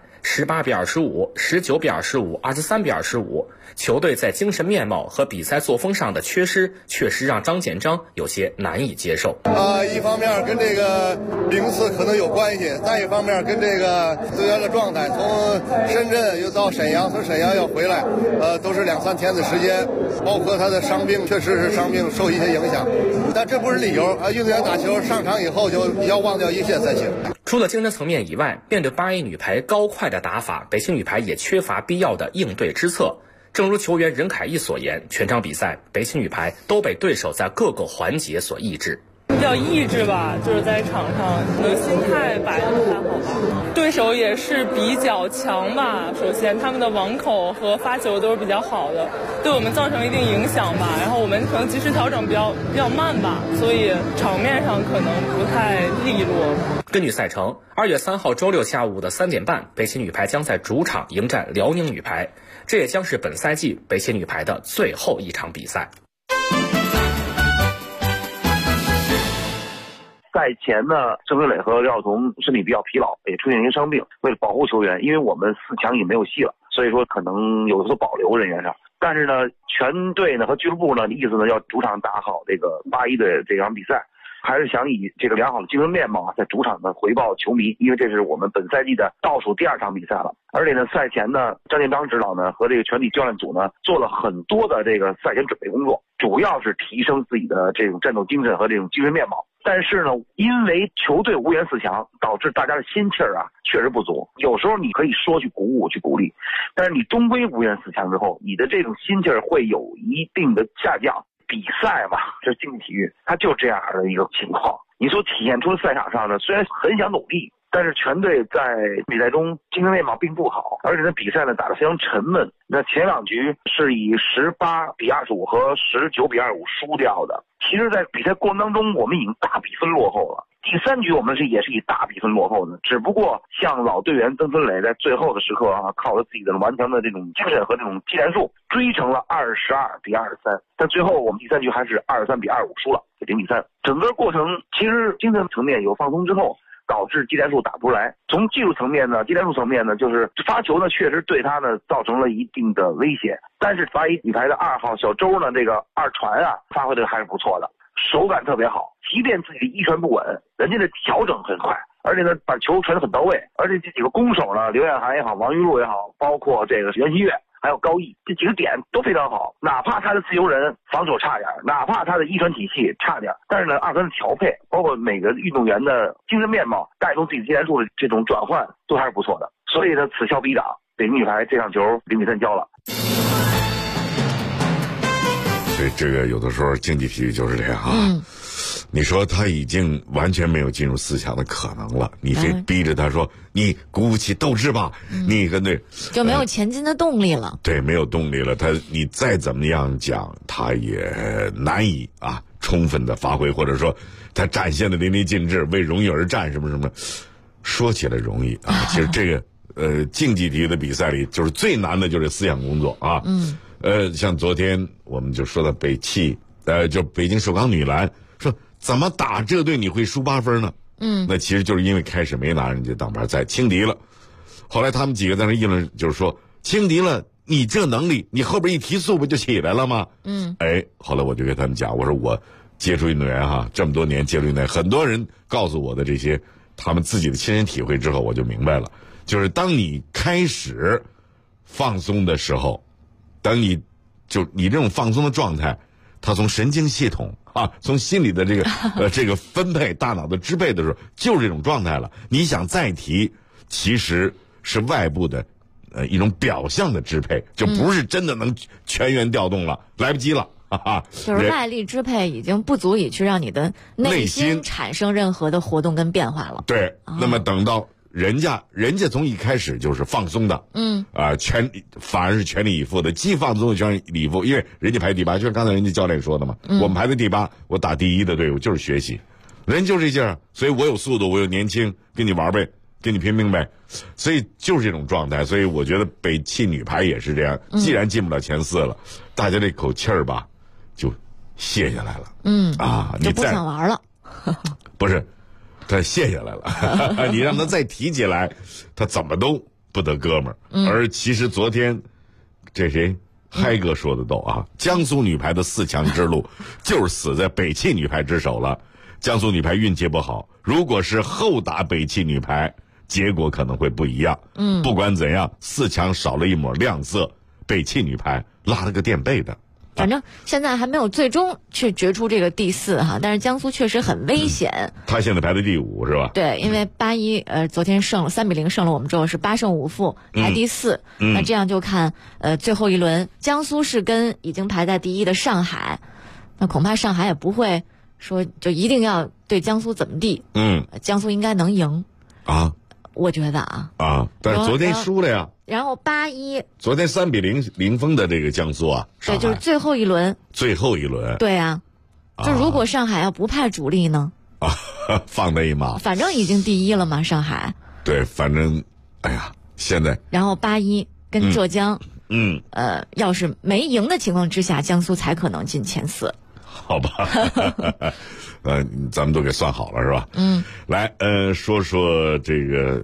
18-25、19-25、23-25，球队在精神面貌和比赛作风上的缺失，确实让张建章有些难以接受。 一方面跟这个名次可能有关系，再一方面跟这个队员的状态，从深圳又到沈阳，从沈阳要回来，都是2-3天的时间，包括他的伤病，确实是伤病受一些影响，但这不是理由运动员打球上场以后就要忘掉一切才行。 除了精神层面以外，面对巴一女排高快的打法，北齐女排也缺乏必要的应对之策。正如球员任凯毅所言，全场比赛北齐女排都被对手在各个环节所抑制。 比较意志吧，就是在场上可能心态摆得不太好吧。对手也是比较强吧，首先他们的网口和发球都是比较好的，对我们造成一定影响吧。然后我们可能及时调整比较慢吧，所以场面上可能不太利落。 根据赛程，2月3号周六下午的3点半，北齐女排将在主场迎战辽宁女排，这也将是本赛季北齐女排的最后一场比赛。 赛前呢，郑飞磊和廖晓彤身体比较疲劳，也出现一些伤病。为了保护球员，因为我们4强也没有戏了，所以说可能有所保留人员上。但是呢，全队呢和俱乐部呢的意思呢，要主场打好这个巴一的这场比赛，还是想以这个良好的精神面貌在主场呢回报球迷，因为这是我们本赛季的倒数第2场比赛了。而且呢，赛前呢，张建章指导呢和这个全体教练组呢做了很多的这个赛前准备工作，主要是提升自己的这种战斗精神和这种精神面貌。但是呢，因为球队无缘4强，导致大家的心气儿确实不足。有时候你可以说去鼓舞、去鼓励，但是你终归无缘4强之后，你的这种心气儿会有一定的下降。比赛嘛，这是竞技体育，它就这样的一个情况。你所体现出的赛场上呢，虽然很想努力，但是全队在比赛中精神面貌并不好，而且呢比赛呢打得非常沉闷。那前2局是以18-25和19-25输掉的。其实在比赛过程当中，我们已经大比分落后了。第3局我们也是以大比分落后的，只不过像老队员曾芬磊在最后的时刻靠着自己的顽强的这种精神和这种技战术，追成了22-23。但最后我们第3局还是23-25输了，0-3。整个过程其实精神层面有放松之后， 导致技战术打不出来。从技术层面呢，技战术层面呢，就是发球呢确实对他呢造成了一定的威胁，但是八一女排的2号小周呢，这个2传啊发挥的还是不错的，手感特别好，即便自己的1传不稳，人家的调整很快，而且呢把球传得很到位，而且这几个攻手呢，刘彦涵也好，王玉璐也好，包括这个袁心玥还有高毅，这几个点都非常好，哪怕他的自由人防守差点，哪怕他的1传体系差点，但是呢2传的调配，包括每个运动员的精神面貌带动自己技战术的这种转换都还是不错的，所以呢此消彼长，北京女排这场球0比3交了。 所以这个有的时候竞技体育就是这样啊。你说他已经完全没有进入4强的可能了，你非逼着他说你鼓起斗志吧，你跟对就没有前进的动力了。 对，没有动力了，你再怎么样讲，他也难以充分的发挥，或者说他展现的淋漓尽致，为荣誉而战什么什么。说起来容易啊，其实这个竞技体育的比赛里，就是最难的就是思想工作啊。像昨天我们就说到北汽，就北京首钢女篮，说怎么打这队你会输8分呢？那其实就是因为开始没拿人家挡牌赛，轻敌了。后来他们几个在那议论，就是说轻敌了，你这能力，你后边一提速不就起来了吗？后来我就跟他们讲，我说我接触运动员这么多年接触运动员，很多人告诉我的这些他们自己的亲身体会之后，我就明白了，就是当你开始放松的时候，当你这种放松的状态，它从神经系统从心理的这个这个分配，大脑的支配的时候，就是这种状态了。你想再提，其实是外部的一种表象的支配，就不是真的能全员调动了，来不及了。 就是外力支配已经不足以去让你的内心产生任何的活动跟变化了。 对，那么等到人家从一开始就是放松的，反而是全力以赴的，既放松全力以赴，因为人家排第8，就像刚才人家教练说的嘛，我们排在第8，我打第1的队伍就是学习，人就这劲儿，所以我有速度，我有年轻，跟你玩呗，跟你拼命呗，所以就是这种状态。所以我觉得北汽女排也是这样，既然进不了前4了，大家这口气儿吧就卸下来了， 就不想玩了。 不是，他卸下来了，你让他再提起来，他怎么都不得哥们儿。而其实昨天这谁嗨哥说的都江苏女排的4强之路就是死在北汽女排之手了。江苏女排运气不好，如果是后打北汽女排，结果可能会不一样。不管怎样，4强少了一抹亮色，北汽女排拉了个垫背的。 反正现在还没有最终去决出这个第4但是江苏确实很危险。 他现在排在第5是吧？ 对，因为81昨天胜了3比0胜了我们之后是8胜5负排第4。那这样就看最后一轮，江苏是跟已经排在第1的上海，那恐怕上海也不会说就一定要对江苏怎么地。江苏应该能赢我觉得但是昨天输了呀。 然后81 昨天3比0零封的这个江苏对，就是最后一轮。对就如果上海要不派主力呢放那一马， 反正已经第1了嘛，上海。 对，反正现在然后81跟浙江要是没赢的情况之下，江苏才可能进前4。 好吧咱们都给算好了是吧？来说说这个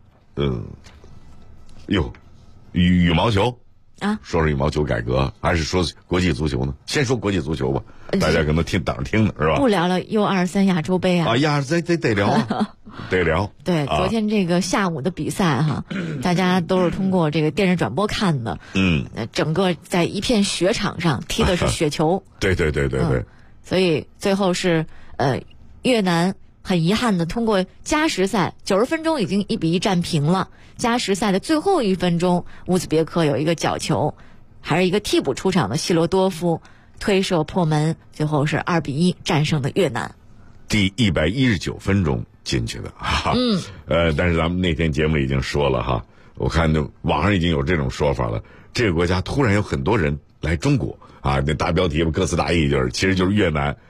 羽毛球说说羽毛球改革，还是说国际足球呢？先说国际足球吧，大家可能等着听呢是吧？ 不聊了U23亚洲杯 U23得聊得聊。 对，昨天这个下午的比赛大家都是通过这个电视转播看的。整个在一片雪场上踢的是雪球。对。所以最后是越南很遗憾的通过加时赛，90分钟已经1比1战平了。加时赛的最后1分钟，乌兹别克有一个角球，还是一个替补出场的希罗多夫推射破门，最后是2比1战胜的越南。 第119分钟进去的但是咱们那天节目已经说了我看网上已经有这种说法了，这个国家突然有很多人来中国那大标题歌词大意其实就是越南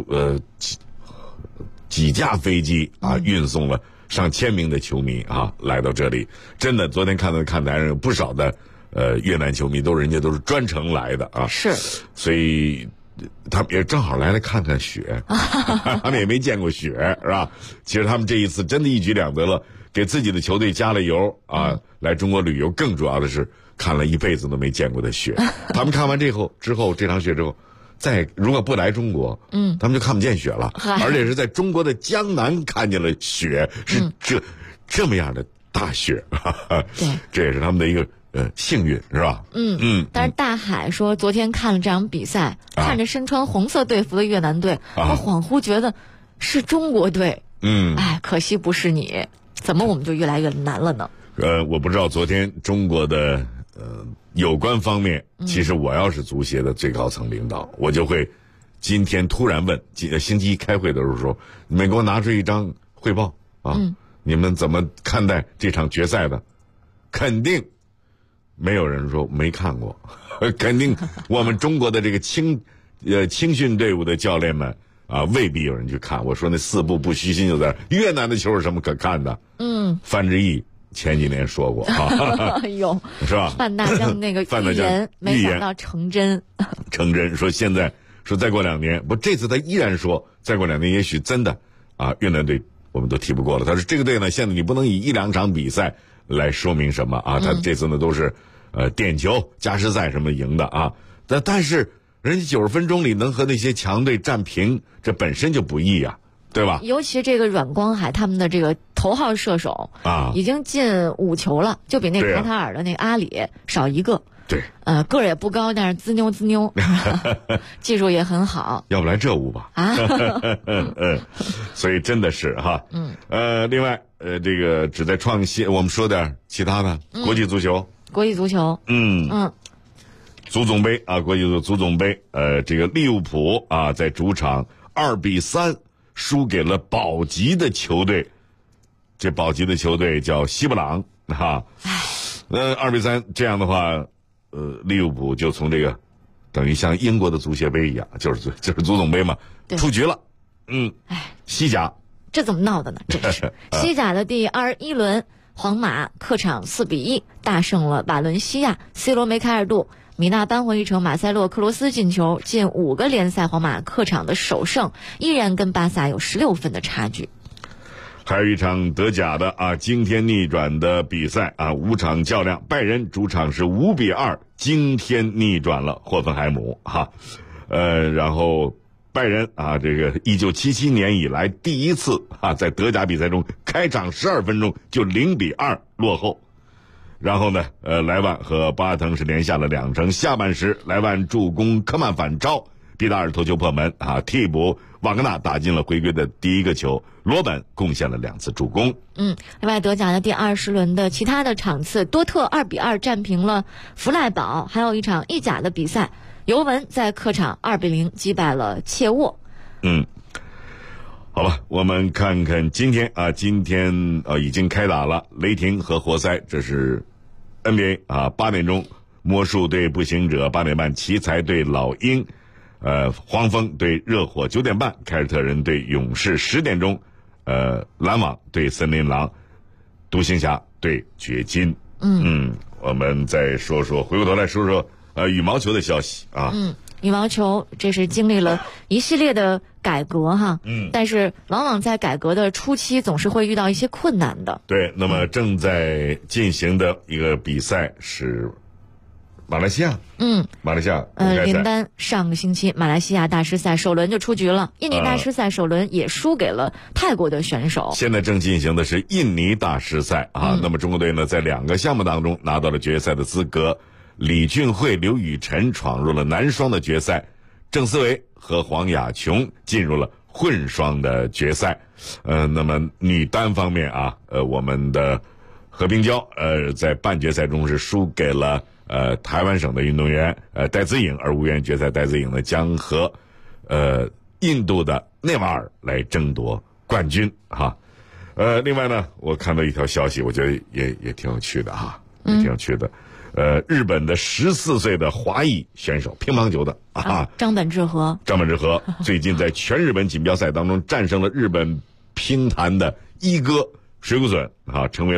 几架飞机运送了上千名的球迷来到这里。真的，昨天看到看台上有不少的越南球迷，人家都是专程来的是， 所以他们也正好来看看雪，他们也没见过雪，是吧？其实他们这一次真的一举两得了，给自己的球队加了油啊！来中国旅游，更主要的是看了一辈子都没见过的雪。他们看完之后这场雪之后，如果不来中国，他们就看不见雪了，而且是在中国的江南看见了雪，是这么样的大雪，对，这也是他们的一个幸运，是吧？ 但是大海说，昨天看了这场比赛，看着身穿红色队服的越南队，我恍惚觉得是中国队。可惜不是你，怎么我们就越来越难了呢？ 我不知道昨天中国的有关方面，其实我要是足协的最高层领导，我就会今天突然问，星期一开会的时候说，你们给我拿出一张汇报啊，你们怎么看待这场决赛的？肯定没有人说没看过，肯定我们中国的这个青训队伍的教练们啊，未必有人去看。我说那4步不虚心就在越南的球有什么可看的？范志毅前几年说过啊， 有是吧？ 范大将那个预言，没想到成真。 成真说现在说再过2年，这次他依然说再过2年也许真的啊，越南队我们都踢不过了。他说这个队呢，现在你不能以1-2场比赛来说明什么啊，他这次呢都是点球加时赛什么赢的啊，但是人家90分钟里能和那些强队战平，这本身就不易啊，对吧？ 尤其这个阮光海他们的这个头号射手啊，已经进5球了，就比那个卡塔尔的那个阿里少1个。 对， 个儿也不高，但是滋妞滋妞，技术也很好。 要不来这屋吧？啊，所以真的是哈，另外这个只在创新，我们说点其他的国际足球。 国际足球， 足总杯啊，国际足总杯，这个利物浦啊，在主场2-3输给了保级的球队，这保级的球队叫西布朗哈。2-3这样的话，利物浦就从这个等于像英国的足协杯一样，就是足总杯嘛，出局了。西甲这怎么闹的呢？真是西甲的第21轮，皇马客场4-1大胜了瓦伦西亚 ，C 罗梅开二度。米纳扳回一城，马塞洛·克罗斯进球，近5个联赛皇马客场的首胜，依然跟巴萨有16分的差距。 还有一场德甲的啊惊天逆转的比赛啊，5场较量，拜仁主场是5-2惊天逆转了霍芬海姆哈，然后拜仁啊，这个1977年以来第一次啊在德甲比赛中开场12分钟就0-2落后。然后呢，莱万和巴滕是连下了2城，下半时莱万助攻科曼反超，毕达尔头球破门啊，替补瓦格纳打进了回归的第1个球，罗本贡献了2次助攻。 另外德甲的第20轮的其他的场次，多特2-2战平了弗赖堡，还有一场意甲的比赛，尤文在客场2-0击败了切沃。 好吧，我们看看今天啊，已经开打了，雷霆和活塞，这是 NBA 啊，8点钟魔术对步行者，8点半奇才对老鹰，黄蜂对热火，9点半凯尔特人对勇士，10点钟篮网对森林狼，独行侠对掘金。我们再回过头来说说羽毛球的消息啊。 羽毛球这是经历了一系列的改革哈，但是往往在改革的初期总是会遇到一些困难的。 对，那么正在进行的一个比赛是马来西亚，林丹上个星期马来西亚大师赛首轮就出局了，印尼大师赛首轮也输给了泰国的选手。 现在正进行的是印尼大师赛啊，那么中国队呢在2个项目当中拿到了决赛的资格。李俊慧、刘雨辰闯入了男双的决赛，郑思维和黄雅琼进入了混双的决赛。那么女单方面啊，我们的何冰娇在半决赛中是输给了台湾省的运动员戴资颖，而无缘决赛戴资颖呢将和印度的内瓦尔来争夺冠军哈。另外呢，我看到一条消息，我觉得也挺有趣的哈，也挺有趣的。日本的14岁的华裔选手，乒乓球的张本智和最近在全日本锦标赛当中战胜了日本乒坛的一哥水谷隼啊，成为了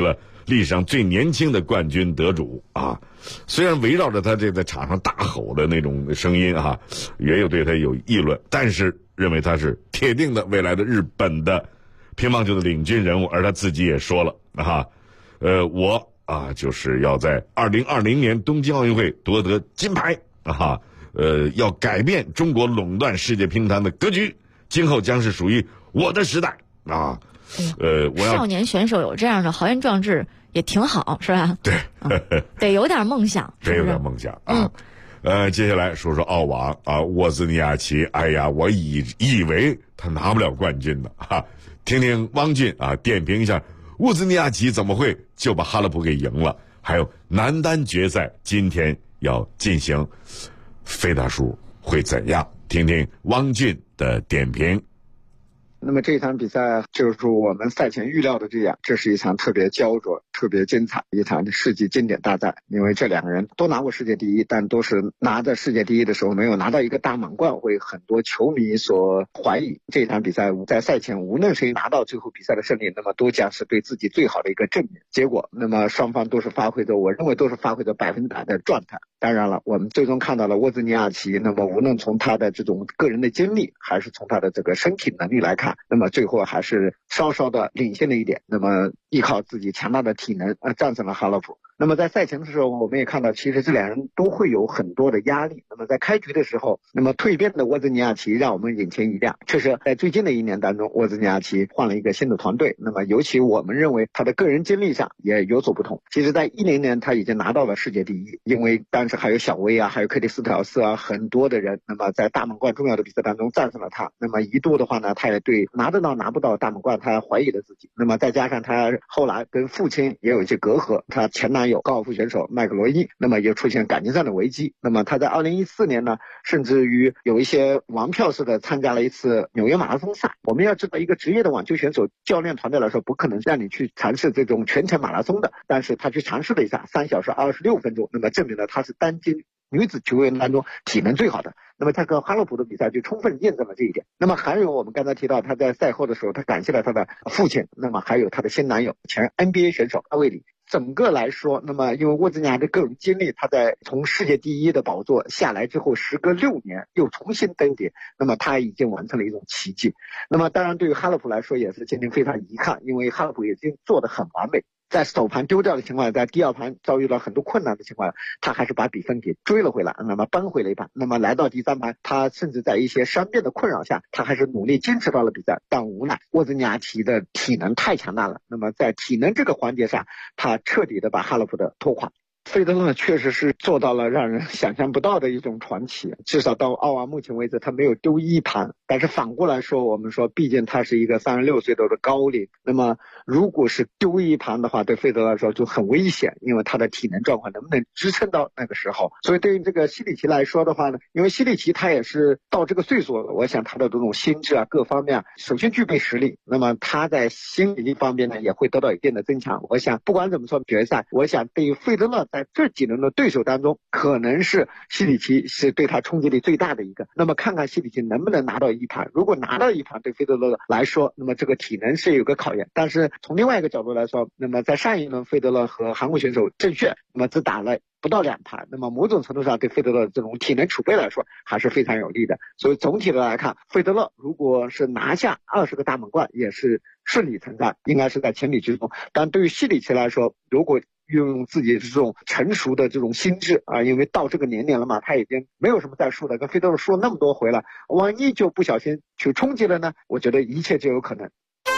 历史上最年轻的冠军得主啊。虽然围绕着他这在场上大吼的那种声音啊，也有对他有议论，但是认为他是铁定的未来的日本的乒乓球的领军人物。而他自己也说了啊，我啊就是要在2020年东京奥运会夺得金牌啊，要改变中国垄断世界乒坛的格局，今后将是属于我的时代啊。 少年选手有这样的豪言壮志也挺好，是吧？ 对， 得有点梦想， 得有点梦想啊。接下来说说澳网啊，沃兹尼亚奇，哎呀，我以为他拿不了冠军呢哈。听听汪俊啊点评一下沃兹尼亚奇怎么会就把哈勒普给赢了，还有男单决赛今天要进行，费大叔会怎样？听听汪俊的点评。 那么这场比赛就是我们赛前预料的这样，这是一场特别焦灼、特别精彩一场世纪经典大战。因为这两个人都拿过世界第一，但都是拿着世界第一的时候没有拿到一个大满贯，为很多球迷所怀疑。这场比赛在赛前无论谁拿到最后比赛的胜利，那么都将是对自己最好的一个证明。结果那么双方都是发挥着，我认为都是发挥着100%的状态。当然了，我们最终看到了沃兹尼亚奇，那么无论从他的这种个人的经历，还是从他的这个身体能力来看，那么最后还是稍稍的领先了一点，那么依靠自己强大的体能战胜了哈勒普。那么在赛前的时候，我们也看到其实这两人都会有很多的压力。那么在开局的时候，那么蜕变的沃兹尼亚奇让我们眼前一亮。确实在最近的一年当中，沃兹尼亚奇换了一个新的团队，那么尤其我们认为他的个人经历上也有所不同。其实在2010年他已经拿到了世界第一，因为当时还有小威啊，还有克里斯特尔斯啊，很多的人那么在大满贯重要的比赛当中战胜了他。那么一度的话呢，他也对拿得到拿不到大满贯他怀疑了自己。那么再加上他后来跟父亲也有一些隔阂，他前男友高尔夫选手麦克罗伊那么也出现感情上的危机。那么他在2014年呢，甚至于有一些玩票式的参加了一次纽约马拉松赛。我们要知道，一个职业的网球选手教练团队来说不可能让你去尝试这种全程马拉松的，但是他去尝试了一下3小时26分钟，那么证明了他是单金女子球员当中体能最好的。那么他跟哈勒普的比赛就充分验证了这一点。那么还有我们刚才提到，他在赛后的时候他感谢了他的父亲，那么还有他的新男友前 NBA 选手阿维里。整个来说，那么因为沃兹尼亚的个人经历，他在从世界第一的宝座下来之后，时隔6年又重新登顶，那么他已经完成了一种奇迹。那么当然对于哈勒普来说也是今天非常遗憾，因为哈勒普已经做得很完美，在首盘丢掉的情况下，在第二盘遭遇到很多困难的情况下，他还是把比分给追了回来，那么扳回了一盘。那么来到第3盘，他甚至在一些伤病的困扰下，他还是努力坚持到了比赛。但无奈沃兹尼亚奇的体能太强大了，那么在体能这个环节上，他彻底的把哈勒普的拖垮。费德勒确实是做到了让人想象不到的一种传奇，至少到澳网目前为止他没有丢一盘。但是反过来说，我们说毕竟他是一个36岁的高龄，那么如果是丢一盘的话，对费德勒来说就很危险，因为他的体能状况能不能支撑到那个时候。所以对于这个西里奇来说的话呢，因为西里奇他也是到这个岁数了，我想他的这种心智啊各方面首先具备实力，那么他在心理方面呢也会得到一定的增强。我想不管怎么说决赛，我想对于费德勒在这几轮的对手当中，可能是西里奇是对他冲击力最大的一个。那么看看西里奇能不能拿到一盘，如果拿到一盘，对费德勒来说，那么这个体能是有个考验。但是从另外一个角度来说，那么在上一轮费德勒和韩国选手郑炫，那么只打了不到2盘，那么某种程度上对费德勒这种体能储备来说还是非常有利的。所以总体的来看，费德勒如果是拿下20个大满贯，也是顺理成章，应该是在情理之中。但对于西里奇来说，如果运用自己这种成熟的这种心智啊，因为到这个年龄了嘛，他已经没有什么再输的，跟费德勒输了那么多回了，万一就不小心去冲击了呢？我觉得一切就有可能。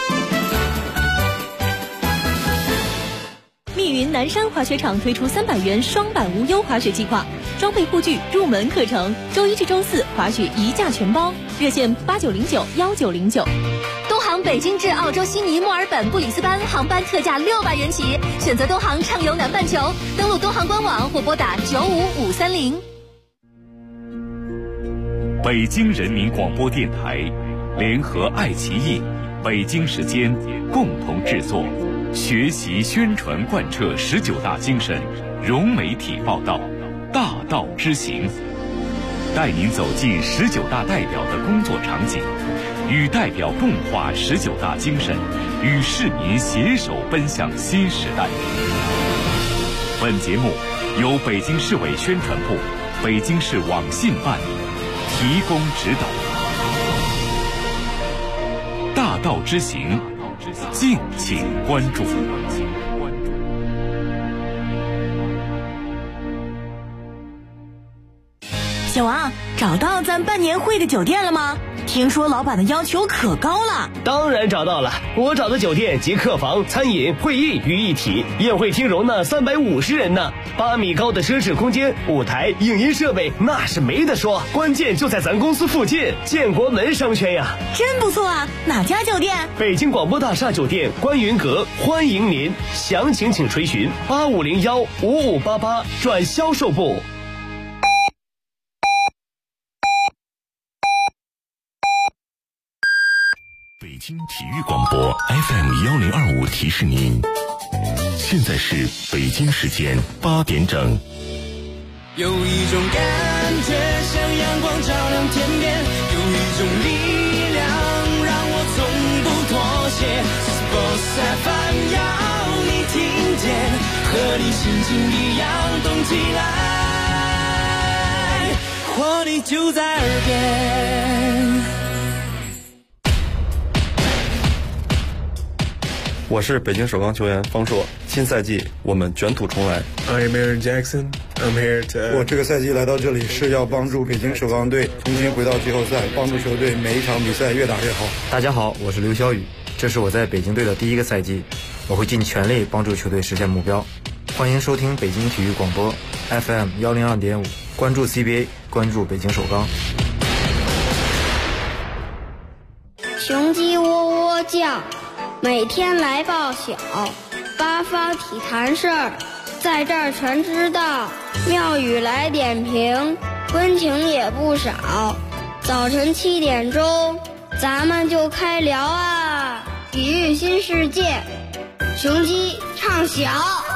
密云南山滑雪场推出300元双板无忧滑雪计划，装备护具、入门课程，周1至周4滑雪一价全包，热线89091909。 东航北京至澳洲悉尼、墨尔本、布里斯班航班特价600元起，选择东航畅游南半球，登录东航官网或拨打95530。 北京人民广播电台联合爱奇艺、北京时间共同制作，学习宣传贯彻19大精神，融媒体报道，大道之行，带您走进19大代表的工作场景， 与代表共话19大精神，与市民携手奔向新时代。本节目由北京市委宣传部、北京市网信办提供指导。大道之行，敬请关注。 小王，找到咱办年会的酒店了吗？听说老板的要求可高了。 当然找到了，我找的酒店集客房、餐饮、会议于一体，宴会厅容纳350人呢，8米高的奢侈空间，舞台、影音设备那是没得说，关键就在咱公司附近，建国门商圈呀。 真不错啊，哪家酒店？ 北京广播大厦酒店观云阁，欢迎您，详情请垂询8501-5588转销售部。 北京体育广播 FM1025提示您，现在是北京时间8点整。 有一种感觉像阳光照亮天边，有一种力量让我从不妥协。Sports FM 要你听见，和你心情一样动起来，活力就在耳边。 我是北京首钢球员方硕，新赛季我们卷土重来。 I'm Aaron Jackson. I'm here to. 我这个赛季来到这里是要帮助北京首钢队重新回到季后赛，帮助球队每一场比赛越打越好。 大家好，我是刘晓宇，这是我在北京队的第一个赛季，我会尽全力帮助球队实现目标。欢迎收听北京体育广播 FM102.5，关注 CBA， 关注北京首钢。 雄鸡喔喔叫，每天来报晓，八方体坛事儿，在这儿全知道。妙语来点评，温情也不少。早晨7点钟，咱们就开聊啊！体育新世界，雄鸡唱晓。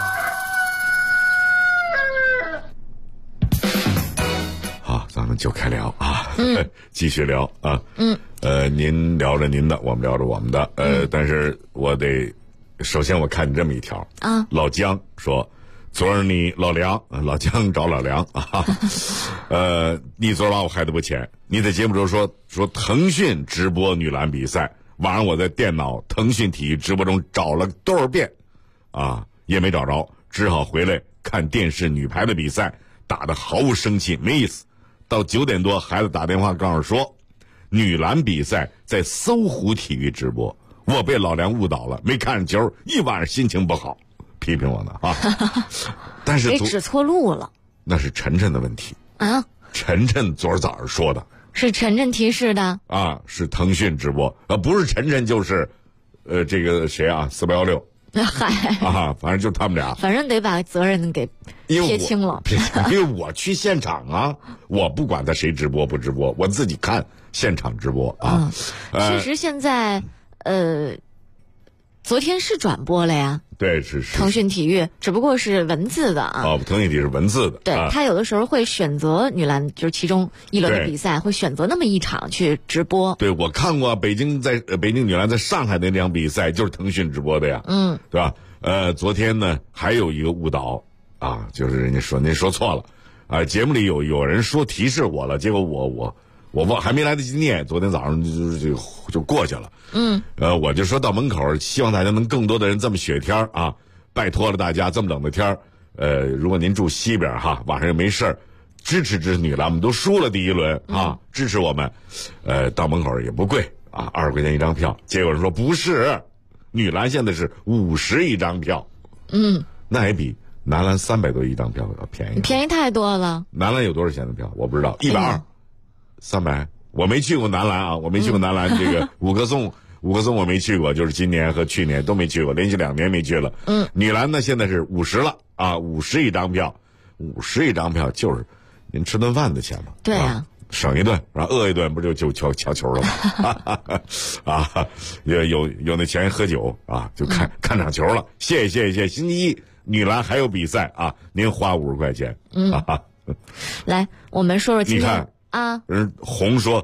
好，咱们就开聊啊，继续聊啊。您聊着您的，我们聊着我们的，但是我得，首先我看你这么一条啊，老姜说，昨儿你老姜找老梁啊，你昨儿把我害得不浅，你在节目中说腾讯直播女篮比赛，晚上我在电脑腾讯体育直播中找了多少遍啊，也没找着，只好回来看电视女排的比赛，打得毫无生气，没意思。到9点多，孩子打电话告诉说，女篮比赛在搜狐体育直播，我被老梁误导了，没看上球，一晚上心情不好，批评我呢啊！但是给指错路了， 那是晨晨的问题啊。晨晨昨儿早上说的， 是晨晨提示的啊，是腾讯直播，不是晨晨就是这个谁啊，4816。 嗨啊，反正就他们俩， 反正得把责任给撇清了。 因为我去现场啊，我不管他谁直播不直播，我自己看现场直播啊。 确实，现在昨天是转播了呀。 对，是腾讯体育，只不过是文字的啊。 哦，腾讯体育是文字的。 对，他有的时候会选择女篮，就是其中一轮的比赛，会选择那么一场去直播。 对，我看过北京女篮在上海的那场比赛，就是腾讯直播的呀。对吧？昨天呢还有一个误导啊，就是人家说您说错了啊，节目里有人说提示我了，结果我还没来得及念，昨天早上就过去了。我就说到门口，希望大家能更多的人这么雪天啊，拜托了大家，这么冷的天如果您住西边哈，晚上又没事儿，支持女篮，我们都输了第一轮啊，支持我们。到门口也不贵啊，20块钱一张票。结果人说不是，女篮现在是50一张票。那也比男篮300多一张票要便宜， 便宜太多了。 男篮有多少钱的票？我不知道，120、300。我没去过男篮啊，我没去过男篮。这个五棵松我没去过，就是今年和去年都没去过，连续2年没去了。女篮呢现在是50了啊，50一张票，50一张票就是您吃顿饭的钱嘛。 对啊， 省一顿，然后饿一顿，不就瞧球了吗？啊，有那钱喝酒啊，就看场球了。谢谢。星期一女篮还有比赛啊，您花50块钱。 来，我们说说今天。 你看啊，人红说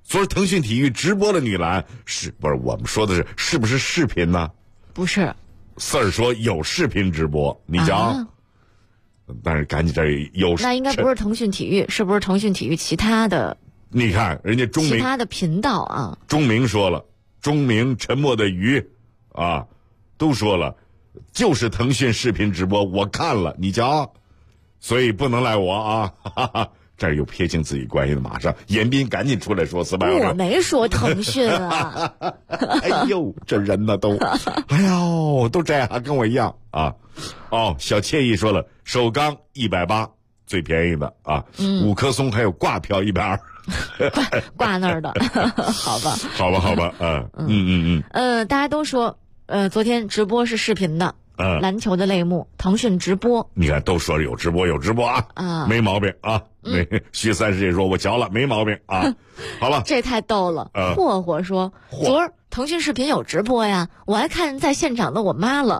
昨儿腾讯体育直播的女篮不是我们说的是不是视频呢？ 不是， 四儿说有视频直播，你讲。但是赶紧这有， 那应该不是腾讯体育，是不是腾讯体育其他的？ 你看人家钟明其他的频道啊， 钟明说了，钟明、沉默的鱼啊，都说了，就是腾讯视频直播，我看了，你瞧，所以不能赖我啊！哈哈，这儿有撇清自己关系的，马上严彬赶紧出来说420。 我没说腾讯啊！ 哎呦，这人呢都，哎呦，都这样，跟我一样啊！哦，小惬意说了，首钢180最便宜的啊，5棵松还有挂票120， 挂那儿的，好吧？ 好吧， 大家都说，昨天直播是视频的。篮球的类目，腾讯直播， 你看都说有直播啊，没毛病啊。徐三师也说我瞧了，没毛病啊。好了， 这太逗了。霍霍说，昨儿腾讯视频有直播呀，我还看在现场的我妈了。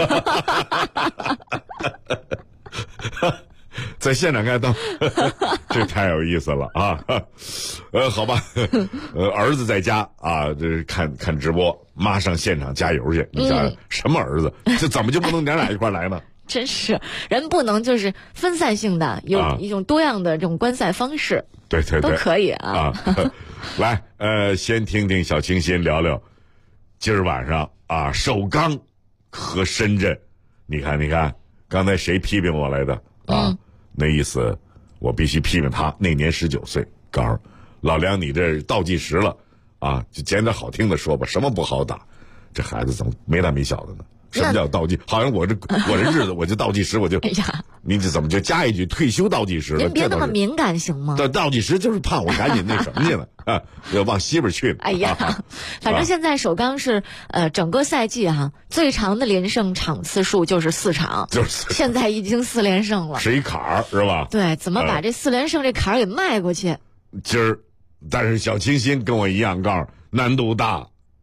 在现场看到，这太有意思了啊！好吧，儿子在家啊，这看直播，妈上现场加油去。你想什么儿子？这怎么就不能娘俩一块来呢？ 真是人不能就是分散性的，有一种多样的这种观赛方式。 对， 都可以啊。 来，先听听小清新聊聊，今儿晚上啊，首钢和深圳，你看，刚才谁批评我来的啊？那意思，我必须批评他。那年19岁，告诉老梁，你这倒计时了啊！就捡点好听的说吧，什么不好打？这孩子怎么没大没小的呢？什么叫倒计？好像我这日子我就倒计时，我就哎呀， 你这怎么就加一句退休倒计时了？ 您别那么敏感行吗？ 倒计时就是怕我赶紧那什么去了啊，要往西边去了。 哎呀，反正现在首钢是整个赛季最长的连胜场次数就是4场，现在已经4连胜了， 是一坎儿是吧？ 对，怎么把这4连胜这坎儿给迈过去？ 今儿，但是小清新跟我一样，告诉难度大。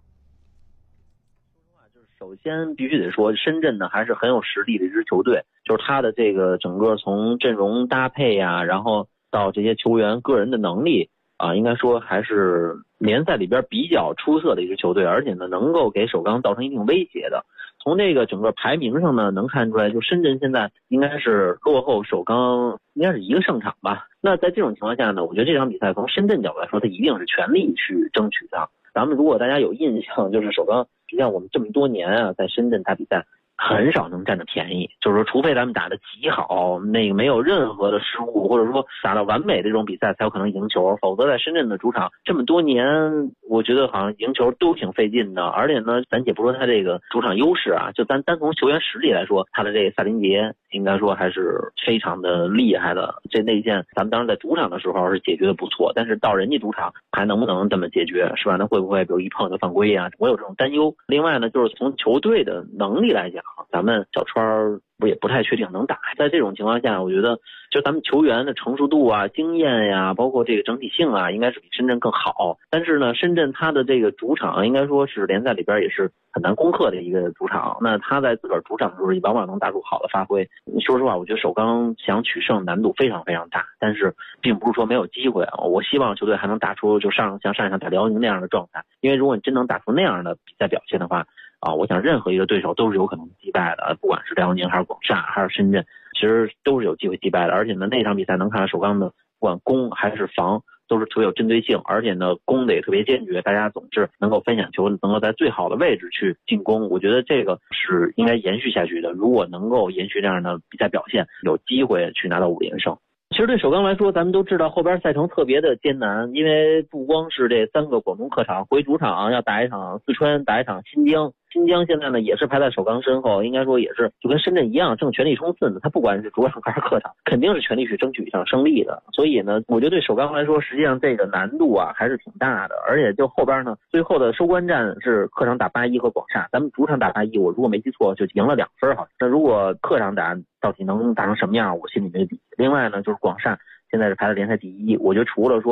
首先必须得说，深圳呢还是很有实力的一支球队，就是他的这个整个从阵容搭配呀，然后到这些球员个人的能力啊，应该说还是联赛里边比较出色的一支球队，而且呢能够给首钢造成一定威胁的。从这个整个排名上呢，能看出来，就深圳现在应该是落后首钢应该是1个胜场吧。那在这种情况下呢，我觉得这场比赛从深圳角度来说，他一定是全力去争取的。咱们如果大家有印象，就是首钢实际上我们这么多年啊，在深圳打比赛很少能占着便宜，就是说除非咱们打得极好，那个没有任何的失误，或者说打到完美的这种比赛才有可能赢球，否则在深圳的主场这么多年，我觉得好像赢球都挺费劲的。而且呢，咱且不说他这个主场优势啊，就单从球员实力来说，他的这个萨林杰应该说还是非常的厉害的。这内线咱们当时在主场的时候是解决的不错，但是到人家主场还能不能这么解决，是吧？那会不会比如一碰就犯规啊？我有这种担忧。另外呢，就是从球队的能力来讲，咱们小川也不太确定能打。在这种情况下，我觉得就咱们球员的成熟度啊、经验呀，包括这个整体性啊，应该是比深圳更好。但是呢，深圳他的这个主场应该说是联赛里边也是很难攻克的一个主场。那他在自个儿主场的时候，往往能打出好的发挥。说实话，我觉得首钢想取胜难度非常非常大，但是并不是说没有机会啊。我希望球队还能打出就像上一场打辽宁那样的状态，因为如果你真能打出那样的比赛表现的话，我想任何一个对手都是有可能击败的，不管是辽宁还是广厦还是深圳，其实都是有机会击败的。而且呢，那场比赛能看到首钢的不管攻还是防都是特别有针对性，而且呢攻的也特别坚决，大家总是能够分享球，能够在最好的位置去进攻。我觉得这个是应该延续下去的，如果能够延续这样的比赛表现，有机会去拿到5连胜。其实对首钢来说，咱们都知道后边赛程特别的艰难，因为不光是这3个广东客场，回主场要打一场四川，打一场新疆。新疆现在呢也是排在首钢身后，应该说也是就跟深圳一样正全力冲刺呢。他不管是主场还是客场，肯定是全力去争取一场胜利的。所以呢，我觉得对首钢来说，实际上这个难度啊还是挺大的。而且就后边呢，最后的收官战是客场打81和广厦，咱们主场打81，我如果没记错就赢了2分哈。那如果客场打到底能打成什么样，我心里没底。另外呢，就是广厦现在是排在联赛第1，我觉得除了说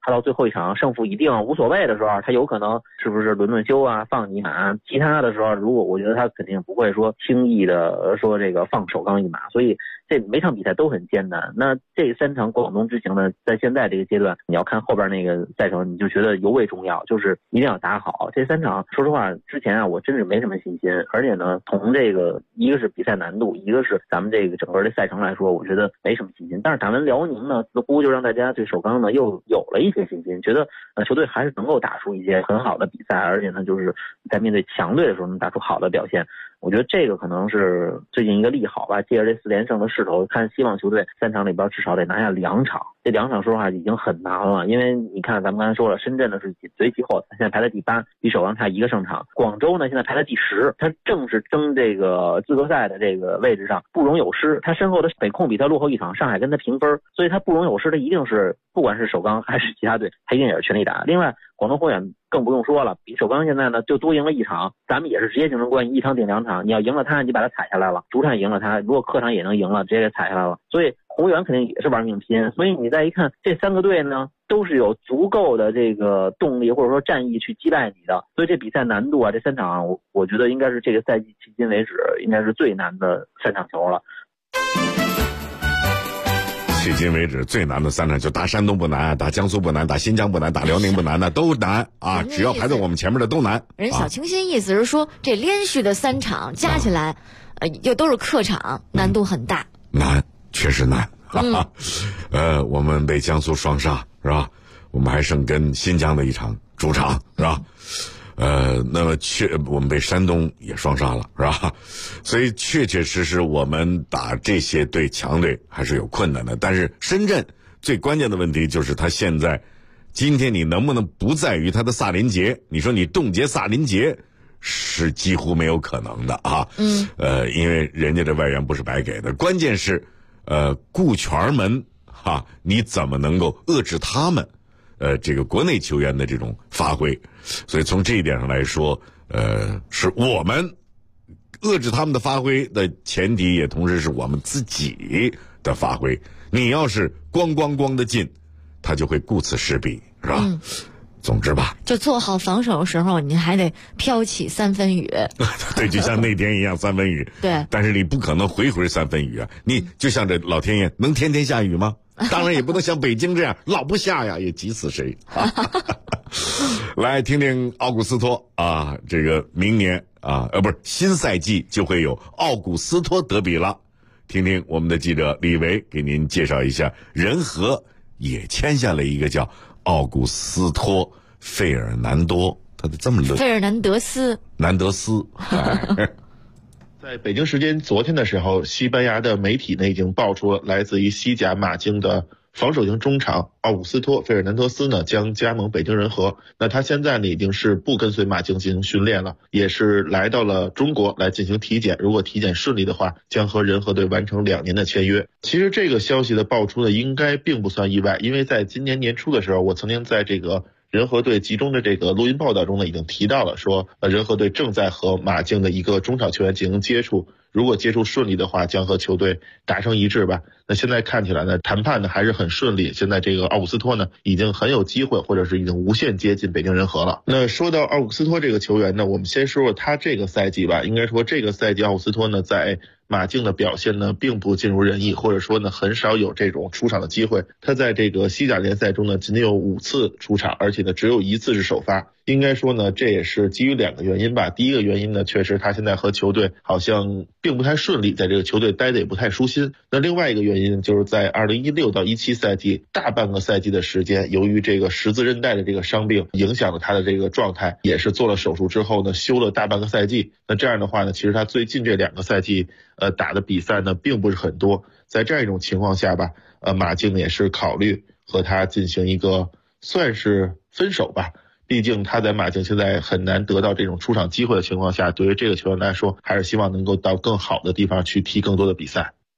他到最后一场胜负已定无所谓的时候，他有可能是不是轮休啊，放你一马。其他的时候，如果我觉得他肯定不会说轻易的说这个放首钢一马，所以这每场比赛都很艰难。那这3场广东之行呢，在现在这个阶段，你要看后边那个赛程，你就觉得尤为重要，就是一定要打好这3场。说实话，之前啊，我真是没什么信心，而且呢，从这个一个是比赛难度，一个是咱们这个整个的赛程来说，我觉得没什么信心。但是打完辽宁呢，似乎就让大家对首钢呢又有了一些信心，觉得球队还是能够打出一些很好的比赛，而且呢，就是在面对强队的时候能打出好的表现。我觉得这个可能是最近一个利好吧，借着这4连胜的势头，看希望球队3场里边至少得拿下2场。这2场说实话已经很难了，因为你看咱们刚才说了，深圳呢是紧随其后，现在排在第8，比首钢差1个胜场。广州呢现在排在第10，他正是争这个资格赛的这个位置上不容有失。他身后的北控比他落后1场，上海跟他平分，所以他不容有失，他一定是不管是首钢还是其他队，他一定也是全力打。另外广东宏远更不用说了，比首钢现在呢就多赢了1场，咱们也是直接竞争关系，1场顶2场，你要赢了他，你把他踩下来了，主场赢了他，如果客场也能赢了，直接给踩下来了。所以宏远肯定也是玩命拼，所以你再一看这3个队呢，都是有足够的这个动力或者说战役去击败你的，所以这比赛难度啊，这3场我觉得应该是这个赛季迄今为止应该是最难的3场球了。 迄今为止最难的3场球，打山东不难，打江苏不难，打新疆不难，打辽宁不难的都难啊！只要排在我们前面的都难。 人小清新意思是说，这连续的3场加起来，又都是客场，难度很大。 难，确实难。哈哈，我们被江苏双杀是吧？我们还剩跟新疆的1场主场是吧？那么我们被山东也双杀了是吧？所以确确实实我们打这些队强队还是有困难的。但是深圳最关键的问题就是他现在今天你能不能不在于他的萨林杰，你说你冻结萨林杰是几乎没有可能的啊。因为人家这外援不是白给的，关键是顾全门哈，你怎么能够遏制他们这个国内球员的这种发挥？所以从这一点上来说，是我们遏制他们的发挥的前提，也同时是我们自己的发挥。你要是咣的进，他就会顾此失彼，是吧？总之吧， 就做好防守的时候，你还得飘起3分雨。 对，就像那天一样3分雨。对，但是你不可能回3分雨啊！你就像这老天爷能天天下雨吗？当然也不能像北京这样老不下呀，也急死谁。来听听奥古斯托啊，这个明年啊，不是新赛季就会有奥古斯托德比了。听听我们的记者李维给您介绍一下，人和也签下了一个叫奥古斯托费尔南多，他的这么论， 费尔南德斯， 在北京时间昨天的时候，西班牙的媒体呢已经爆出了来自于西甲马竞的防守型中场奥古斯托费尔南德斯呢将加盟北京人和。那他现在呢已经是不跟随马竞进行训练了，也是来到了中国来进行体检，如果体检顺利的话，将和人和队完成2年的签约。其实这个消息的爆出呢应该并不算意外，因为在今年年初的时候，我曾经在这个人和队集中的这个录音报道中呢已经提到了，说人和队正在和马竞的一个中场球员进行接触，如果接触顺利的话，将和球队达成一致吧。那现在看起来呢，谈判呢还是很顺利，现在这个奥古斯托呢已经很有机会，或者是已经无限接近北京人和了。那说到奥古斯托这个球员呢，我们先说说他这个赛季吧。应该说这个赛季奥古斯托呢在马竞的表现呢并不尽如人意，或者说呢很少有这种出场的机会。他在这个西甲联赛中呢仅有5次出场，而且呢只有1次是首发。应该说呢这也是基于2个原因吧。第一个原因呢，确实他现在和球队好像并不太顺利，在这个球队待的也不太舒心。那另外一个原因就是在2016到17赛季大半个赛季的时间，由于这个十字韧带的这个伤病影响了他的这个状态，也是做了手术之后呢休了大半个赛季。那这样的话呢，其实他最近这2个赛季打的比赛呢并不是很多。在这样一种情况下吧，马竞也是考虑和他进行一个算是分手吧。毕竟他在马竞现在很难得到这种出场机会的情况下，对于这个球员来说，还是希望能够到更好的地方去踢更多的比赛。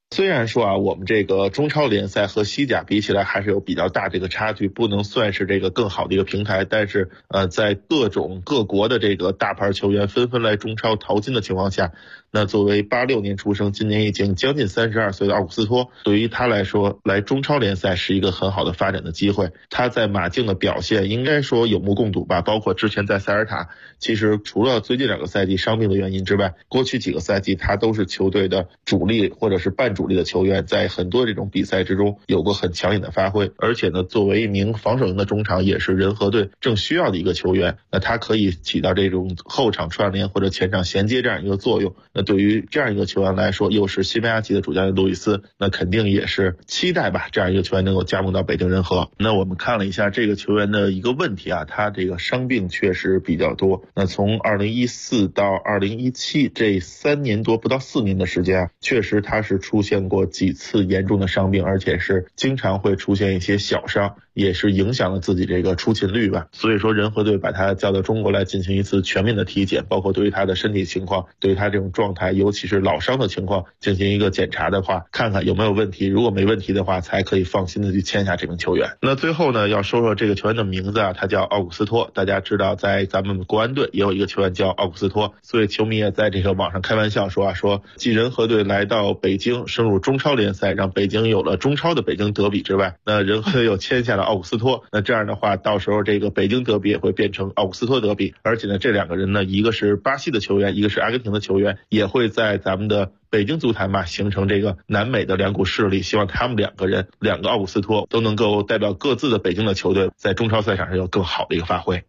虽然说啊，我们这个中超联赛和西甲比起来还是有比较大这个差距，不能算是这个更好的一个平台，但是在各国的这个大牌球员纷纷来中超淘金的情况下，那作为86年出生，今年已经将近32岁的奥古斯托，对于他来说，来中超联赛是一个很好的发展的机会。他在马竞的表现应该说有目共睹吧，包括之前在塞尔塔，其实除了最近2个赛季伤病的原因之外，过去几个赛季他都是球队的主力或者是半主力的球员，在很多这种比赛之中有过很抢眼的发挥。而且呢，作为一名防守型的中场，也是人和队正需要的一个球员，那他可以起到这种后场串联或者前场衔接这样一个作用。那对于这样一个球员来说，又是西班牙籍的主教练路易斯，那肯定也是期待吧，这样一个球员能够加盟到北京人和。那我们看了一下这个球员的一个问题啊，他这个伤病确实比较多。那从2014到2017这3年多不到4年的时间啊，确实他是出现过几次严重的伤病，而且是经常会出现一些小伤，也是影响了自己这个出勤率吧。所以说人和队把他叫到中国来进行一次全面的体检，包括对于他的身体情况，对于他这种状态，尤其是老伤的情况进行一个检查的话，看看有没有问题，如果没问题的话，才可以放心的去签下这名球员。那最后呢，要说说这个球员的名字啊，他叫奥古斯托。大家知道在咱们国安队也有一个球员叫奥古斯托，所以球迷也在这个网上开玩笑说继人和队来到北京升入中超联赛，让北京有了中超的北京德比之外，那人和队又签下了奥古斯托，那这样的话到时候这个北京德比也会变成奥古斯托德比。而且呢，这2个人呢，一个是巴西的球员，一个是阿根廷的球员，也会在咱们的北京足坛吧形成这个南美的2股势力，希望他们2个人2个奥古斯托都能够代表各自的北京的球队在中超赛场上有更好的一个发挥。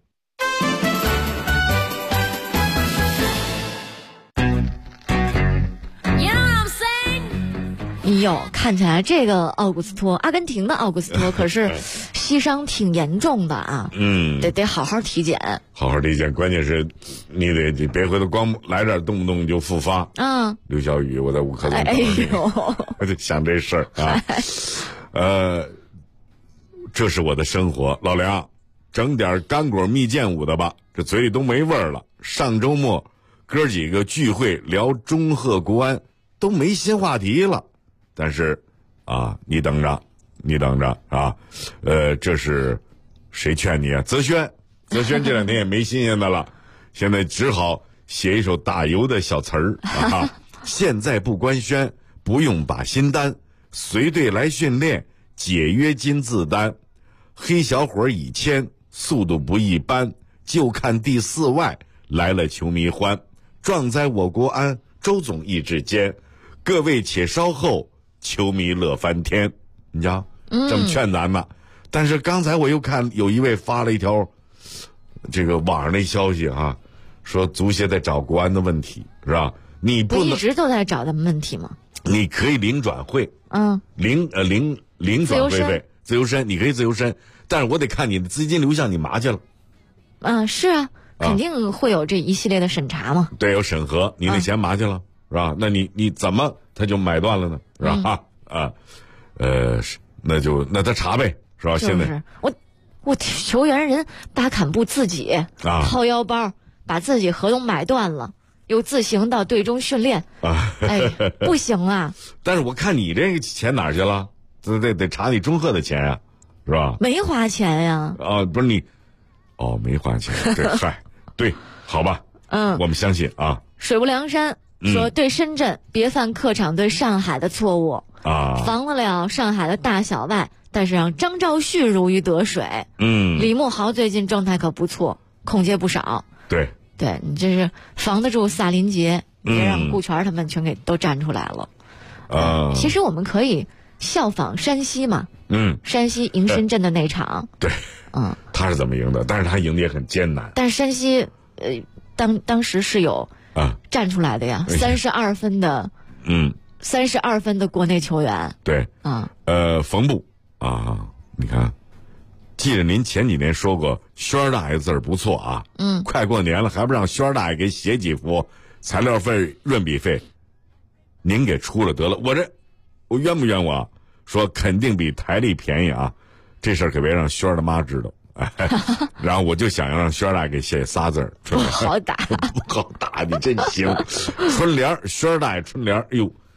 哟，看起来这个奥古斯托，阿根廷的奥古斯托可是膝伤挺严重的啊。得好好体检， 好好体检。关键是你别回头光来这儿动不动就复发。刘晓宇，我在乌克兰我就想这事儿啊。这是我的生活，老梁，整点干果蜜饯舞的吧，这嘴里都没味儿了。上周末哥几个聚会聊中赫国安，都没新话题了。但是你等着啊。这是谁劝你啊？泽轩这2天也没新鲜的了，现在只好写一首打油的小词儿啊。现在不官宣，不用把心担，随队来训练，解约金自担。黑小伙已签，速度不一般，就看第4外来了球迷欢。壮哉我国安，周总意志坚，各位且稍后，球迷乐翻天。你知道这么劝咱呢？但是刚才我又看有一位发了一条这个网上的消息啊，说足协在找国安的问题，是吧？你不能一直都在找他们问题吗？ 你可以零转会，零转会费，自由身，你可以自由身，但是我得看你的资金流向，你麻去了。 是啊，肯定会有这一系列的审查嘛。 对，有审核，你那钱麻去了，是吧？那你怎么他就买断了呢？是吧？那他查呗，是吧？现在我球员人巴坎布自己掏腰包，把自己合同买断了，又自行到队中训练不行啊！ 但是我看你这个钱哪去了？得查你中赫的钱呀，是吧？ 没花钱呀！ 不是你，没花钱，对，嗨，对，好吧，我们相信啊。 水泊梁山说，对深圳别犯客场对上海的错误防得了上海的大小外，但是让张兆旭如鱼得水。李慕豪最近状态可不错，空接不少。 对， 你这是防得住萨林杰，别让顾全他们全给都站出来了。其实我们可以效仿山西嘛。山西赢深圳的那场。 对，他是怎么赢的？但是他赢的也很艰难。 但是山西当时是有站出来的呀，32分的，32分的国内球员。 对，冯布你看，记得您前几年说过轩大爷字儿不错啊，快过年了还不让轩大爷给写几幅材料费、润笔费，您给出了得了，我冤不冤枉？说肯定比台历便宜啊，这事儿可别让轩的妈知道。然后我就想要让轩大爷给写仨字儿， 不好打， 不好打，你真行。春联，轩大爷春联，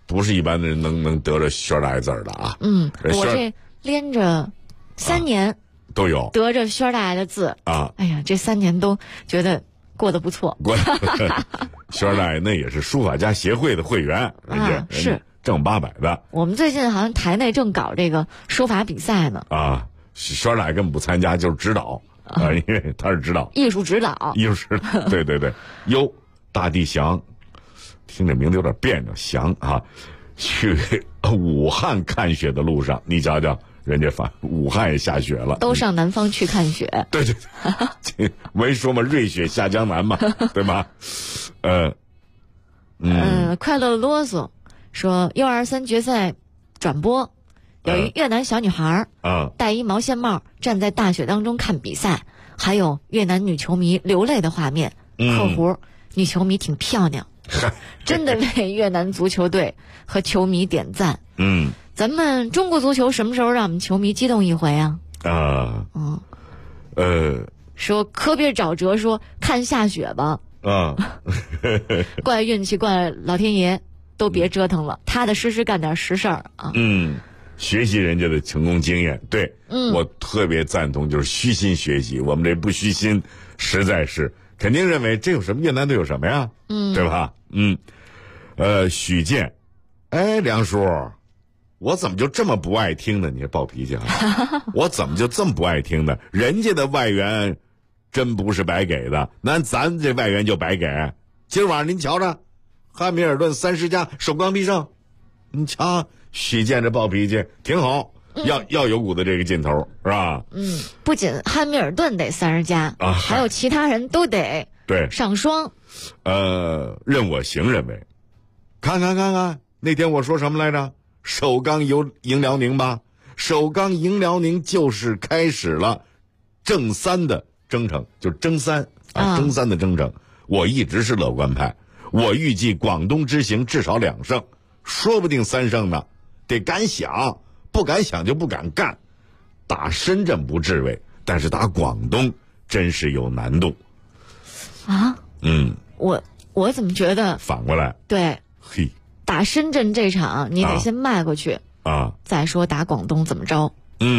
不是一般的人能得着轩大爷字儿的啊。 我这连着3年都有得着轩大爷的字啊。 哎呀，这3年都觉得过得不错。 轩大爷那也是书法家协会的会员，人家是正800的。 我们最近好像台内正搞这个书法比赛呢。 啊，轩大爷根本不参加，就是指导啊，因为他是指导， 艺术指导。 对对对。哟，大地祥，听这名字有点别扭，祥啊，去武汉看雪的路上，你瞧瞧，人家武汉也下雪了， 都上南方去看雪。 对对对，没说嘛，瑞雪下江南嘛，对吧？ 快乐的啰嗦说，U23决赛转播，有一越南小女孩戴一毛线帽站在大雪当中看比赛，还有越南女球迷流泪的画面。（括弧女球迷挺漂亮，真的为越南足球队和球迷点赞。）咱们中国足球什么时候让我们球迷激动一回啊？说可别找辙，说看下雪吧。怪运气，怪老天爷，都别折腾了，踏踏实实干点实事儿啊。 学习人家的成功经验，对，我特别赞同，就是虚心学习。我们这不虚心，实在是肯定认为这有什么越南队有什么呀？对吧？许健，哎，梁叔，我怎么就这么不爱听呢？你暴脾气啊！我怎么就这么不爱听呢？人家的外援真不是白给的，那咱这外援就白给。今儿晚上您瞧着，汉密尔顿30加首钢必胜，你瞧许健这暴脾气挺好，要有股子这个劲头，是吧？ 不仅汉密尔顿得30加还有其他人都得对上双。 任我行认为，看，那天我说什么来着？首钢赢辽宁吧，首钢赢辽宁就是开始了正3的征程，就是争3争3的征程。我一直是乐观派，我预计广东之行至少2胜，说不定3胜呢。得敢想，不敢想就不敢干。打深圳不至为，但是打广东真是有难度啊。我怎么觉得反过来？ 对， 嘿， 打深圳这场你得先迈过去再说打广东怎么着。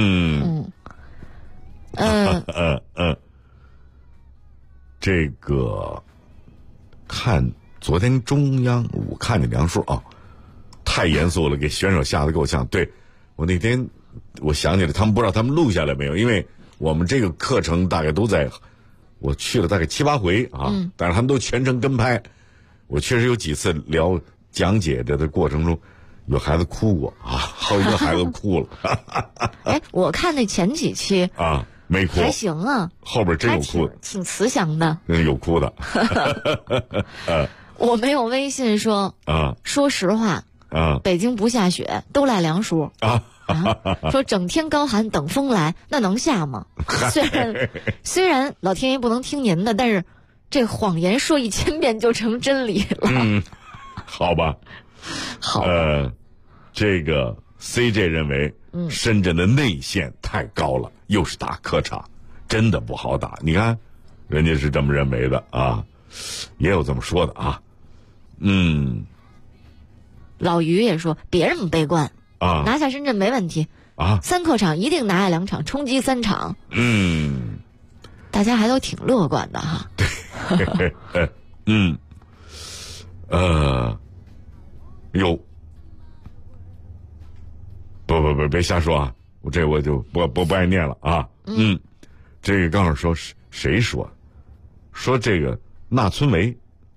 这个看昨天中央5看见梁叔太严肃了，给选手吓得够呛。对，我那天我想起来，他们不知道他们录下来没有，因为我们这个课程大概都在，我去了大概7、8回但是他们都全程跟拍。我确实有几次聊讲解的过程中，有孩子哭过好几个孩子哭了。 哎，我看那前几期没哭， 还行啊， 后边真有哭的， 挺慈祥的。 有哭的。 我没有微信说说实话北京不下雪都赖梁叔说整天高喊等风来，那能下吗？虽然老天爷不能听您的，但是这谎言说1000遍就成真理了。 好吧。好。这个 CJ 认为深圳的内线太高了，又是打客场，真的不好打。你看人家是这么认为的也有这么说的老于也说别这么悲观拿下深圳没问题3客场一定拿下2场，冲击3场。大家还都挺乐观的有不别瞎说我就不爱念了这个刚好说谁说这个马春维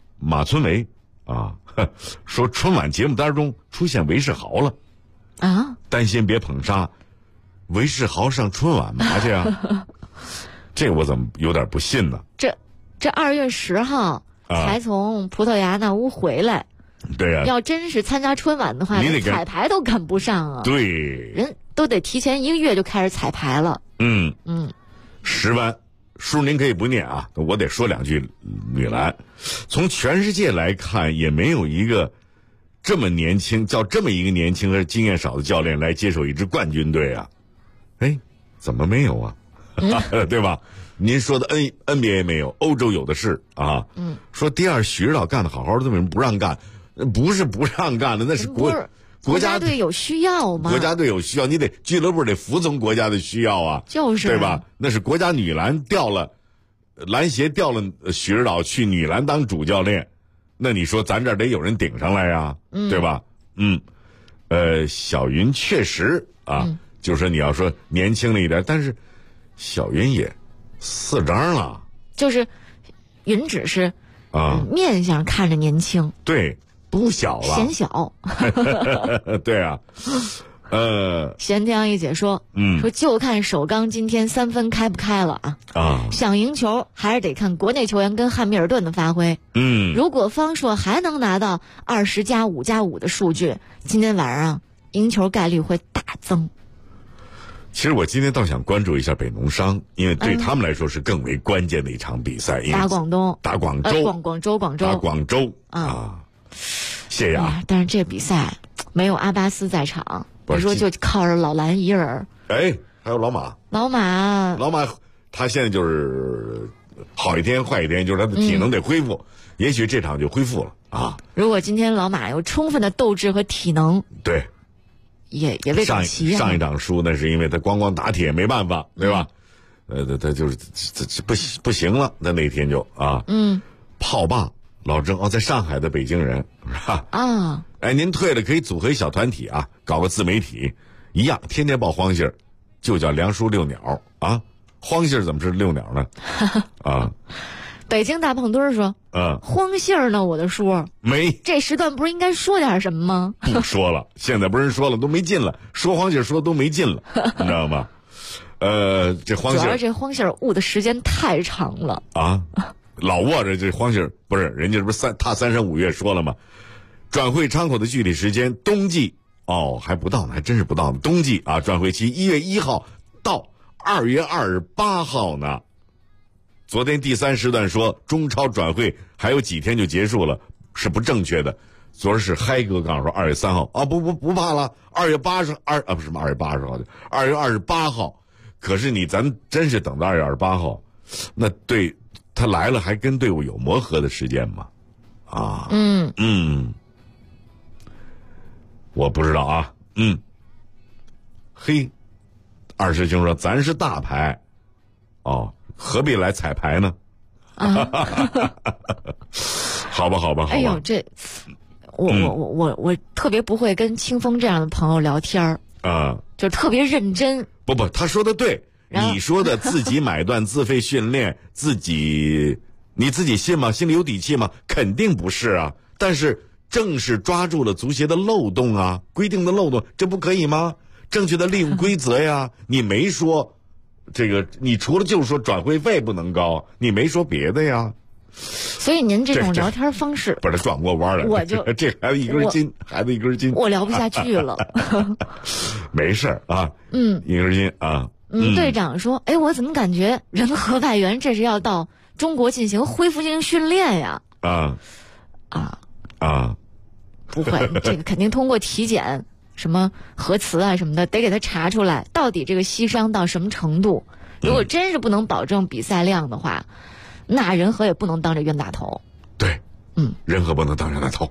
说春晚节目当中出现韦世豪了担心别捧杀。韦世豪上春晚嘛去这我怎么有点不信呢？ 这2月10号才从葡萄牙那屋回来。 对呀， 要真是参加春晚的话，彩排都赶不上对， 人都得提前1个月就开始彩排了。 10万叔您可以不念我得说2句。女篮从全世界来看，也没有一个这么年轻这么一个年轻和经验少的教练来接手一支冠军队怎么没有对吧？您说的 NBA 没有，欧洲有的是说第2许指导干得好好的，为什么不让干？ 不是不让干的，那是国家队有需要吗？ 国家队有需要，你得俱乐部得服从国家的需要啊， 就是对吧？那是国家女篮篮协调了许指导去女篮当主教练，那你说咱这儿得有人顶上来呀，对吧？小云确实啊，就是说你要说年轻了一点，但是小云也4张了， 就是云只是面相看着年轻， 对。不小了， 显小。 对啊， 咸田一姐说，说就看首钢今天3分开不开了啊！想赢球还是得看国内球员跟汉密尔顿的发挥。如果方硕还能拿到20+5+5的数据，今天晚上赢球概率会大增。 其实我今天倒想关注一下北农商，因为对他们来说是更为关键的一场比赛。 打广州打广州啊！谢呀！ 但是这比赛没有阿巴斯在场，我说就靠着老蓝一人。 哎，还有老马，他现在就是好一天坏一天，就是他的体能得恢复，也许这场就恢复了啊。 如果今天老马有充分的斗志和体能， 对， 也未可期。 上一场输那是因为他光打铁没办法，对吧？他就是不行了，那天就炮霸。老郑在上海的北京人是吧？哎，您退了可以组合一小团体啊，搞个自媒体，一样天天报荒信儿，就叫梁叔遛鸟啊。荒信儿怎么是遛鸟呢？ 北京大胖墩儿说，荒信儿呢，我的叔没这时段不是应该说点什么吗？ 不说了，现在不是说了都没劲了，说荒信儿说都没劲了，你知道吗？这荒信儿， 主要这荒信儿捂的时间太长了啊。老握着这荒信儿，不是人家这不是踏3升5月说了吗？转会窗口的具体时间，冬季还不到呢，还真是不到呢。冬季啊，转会期1月1号到2月28号呢。昨天第3时段说中超转会还有几天就结束了，是不正确的。昨儿是嗨哥告诉说2月3号不怕了，2月80号不是2月80号的2月28号。可是咱真是等到2月28号，那对。他来了还跟队伍有磨合的时间吗？我不知道啊。二师兄说咱是大牌，何必来彩排呢？好吧。 哎呦，这我特别不会跟清风这样的朋友聊天就特别认真。 不，他说的对。你说的自己买断自费训练，你自己信吗？心里有底气吗？肯定不是啊。但是正是抓住了足协的漏洞啊，规定的漏洞，这不可以吗？正确的利用规则呀。你没说这个，你除了就是说转会费不能高，你没说别的呀。 所以您这种聊天方式， 把它转过弯了， 我就这孩子一根筋， 我聊不下去了。 没事啊，一根筋啊。 队长说：“哎，我怎么感觉仁和外援这是要到中国进行恢复性训练呀？”不会，这个肯定通过体检、什么核磁啊什么的，得给他查出来到底这个膝伤到什么程度。如果真是不能保证比赛量的话，那仁和也不能当这冤大头。 对，仁和不能当冤大头。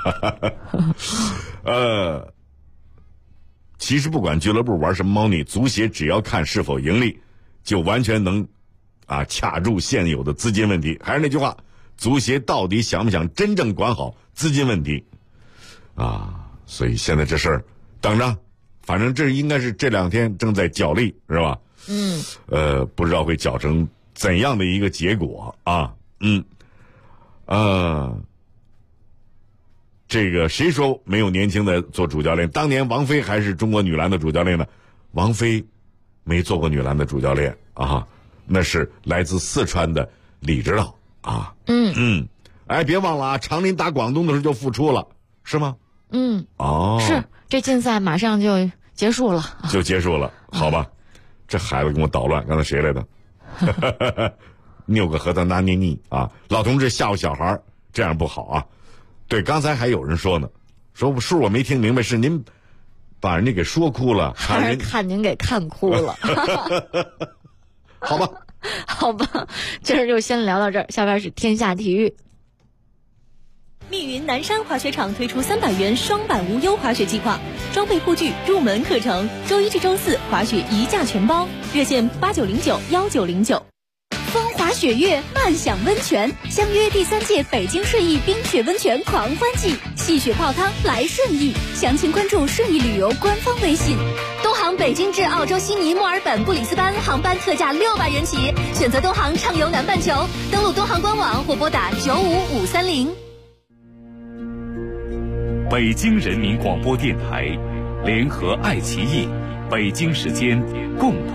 其实不管俱乐部玩什么猫腻，足协只要看是否盈利，就完全能卡住现有的资金问题。还是那句话，足协到底想不想真正管好资金问题所以现在这事儿等着，反正这应该是这2天正在角力，是吧？不知道会搅成怎样的一个结果啊。这个谁说没有年轻的做主教练？当年王菲还是中国女篮的主教练呢。王菲没做过女篮的主教练那是来自四川的李指导哎，别忘了长林打广东的时候就复出了，是吗？ 是，这竞赛马上就结束了。 好吧。这孩子跟我捣乱，刚才谁来的？拗个和尚拿捏腻老同志吓唬小孩，这样不好啊。对，刚才还有人说呢，说是我没听明白，是您把人家给说哭了， 还是看您给看哭了？ 好吧，今儿就先聊到这儿，下边是天下体育。 密云南山滑雪场推出300元双板无忧滑雪计划，装备护具、入门课程，周一至周四滑雪一价全包，热线89091909。风华雪月，漫享温泉，相约第3届北京顺义冰雪温泉狂欢季，戏雪泡汤来顺义，详情关注顺义旅游官方微信。 东航北京至澳洲悉尼、墨尔本、布里斯班航班特价600元起，选择东航畅游南半球，登录东航官网或拨打95530。 北京人民广播电台联合爱奇艺，北京时间共同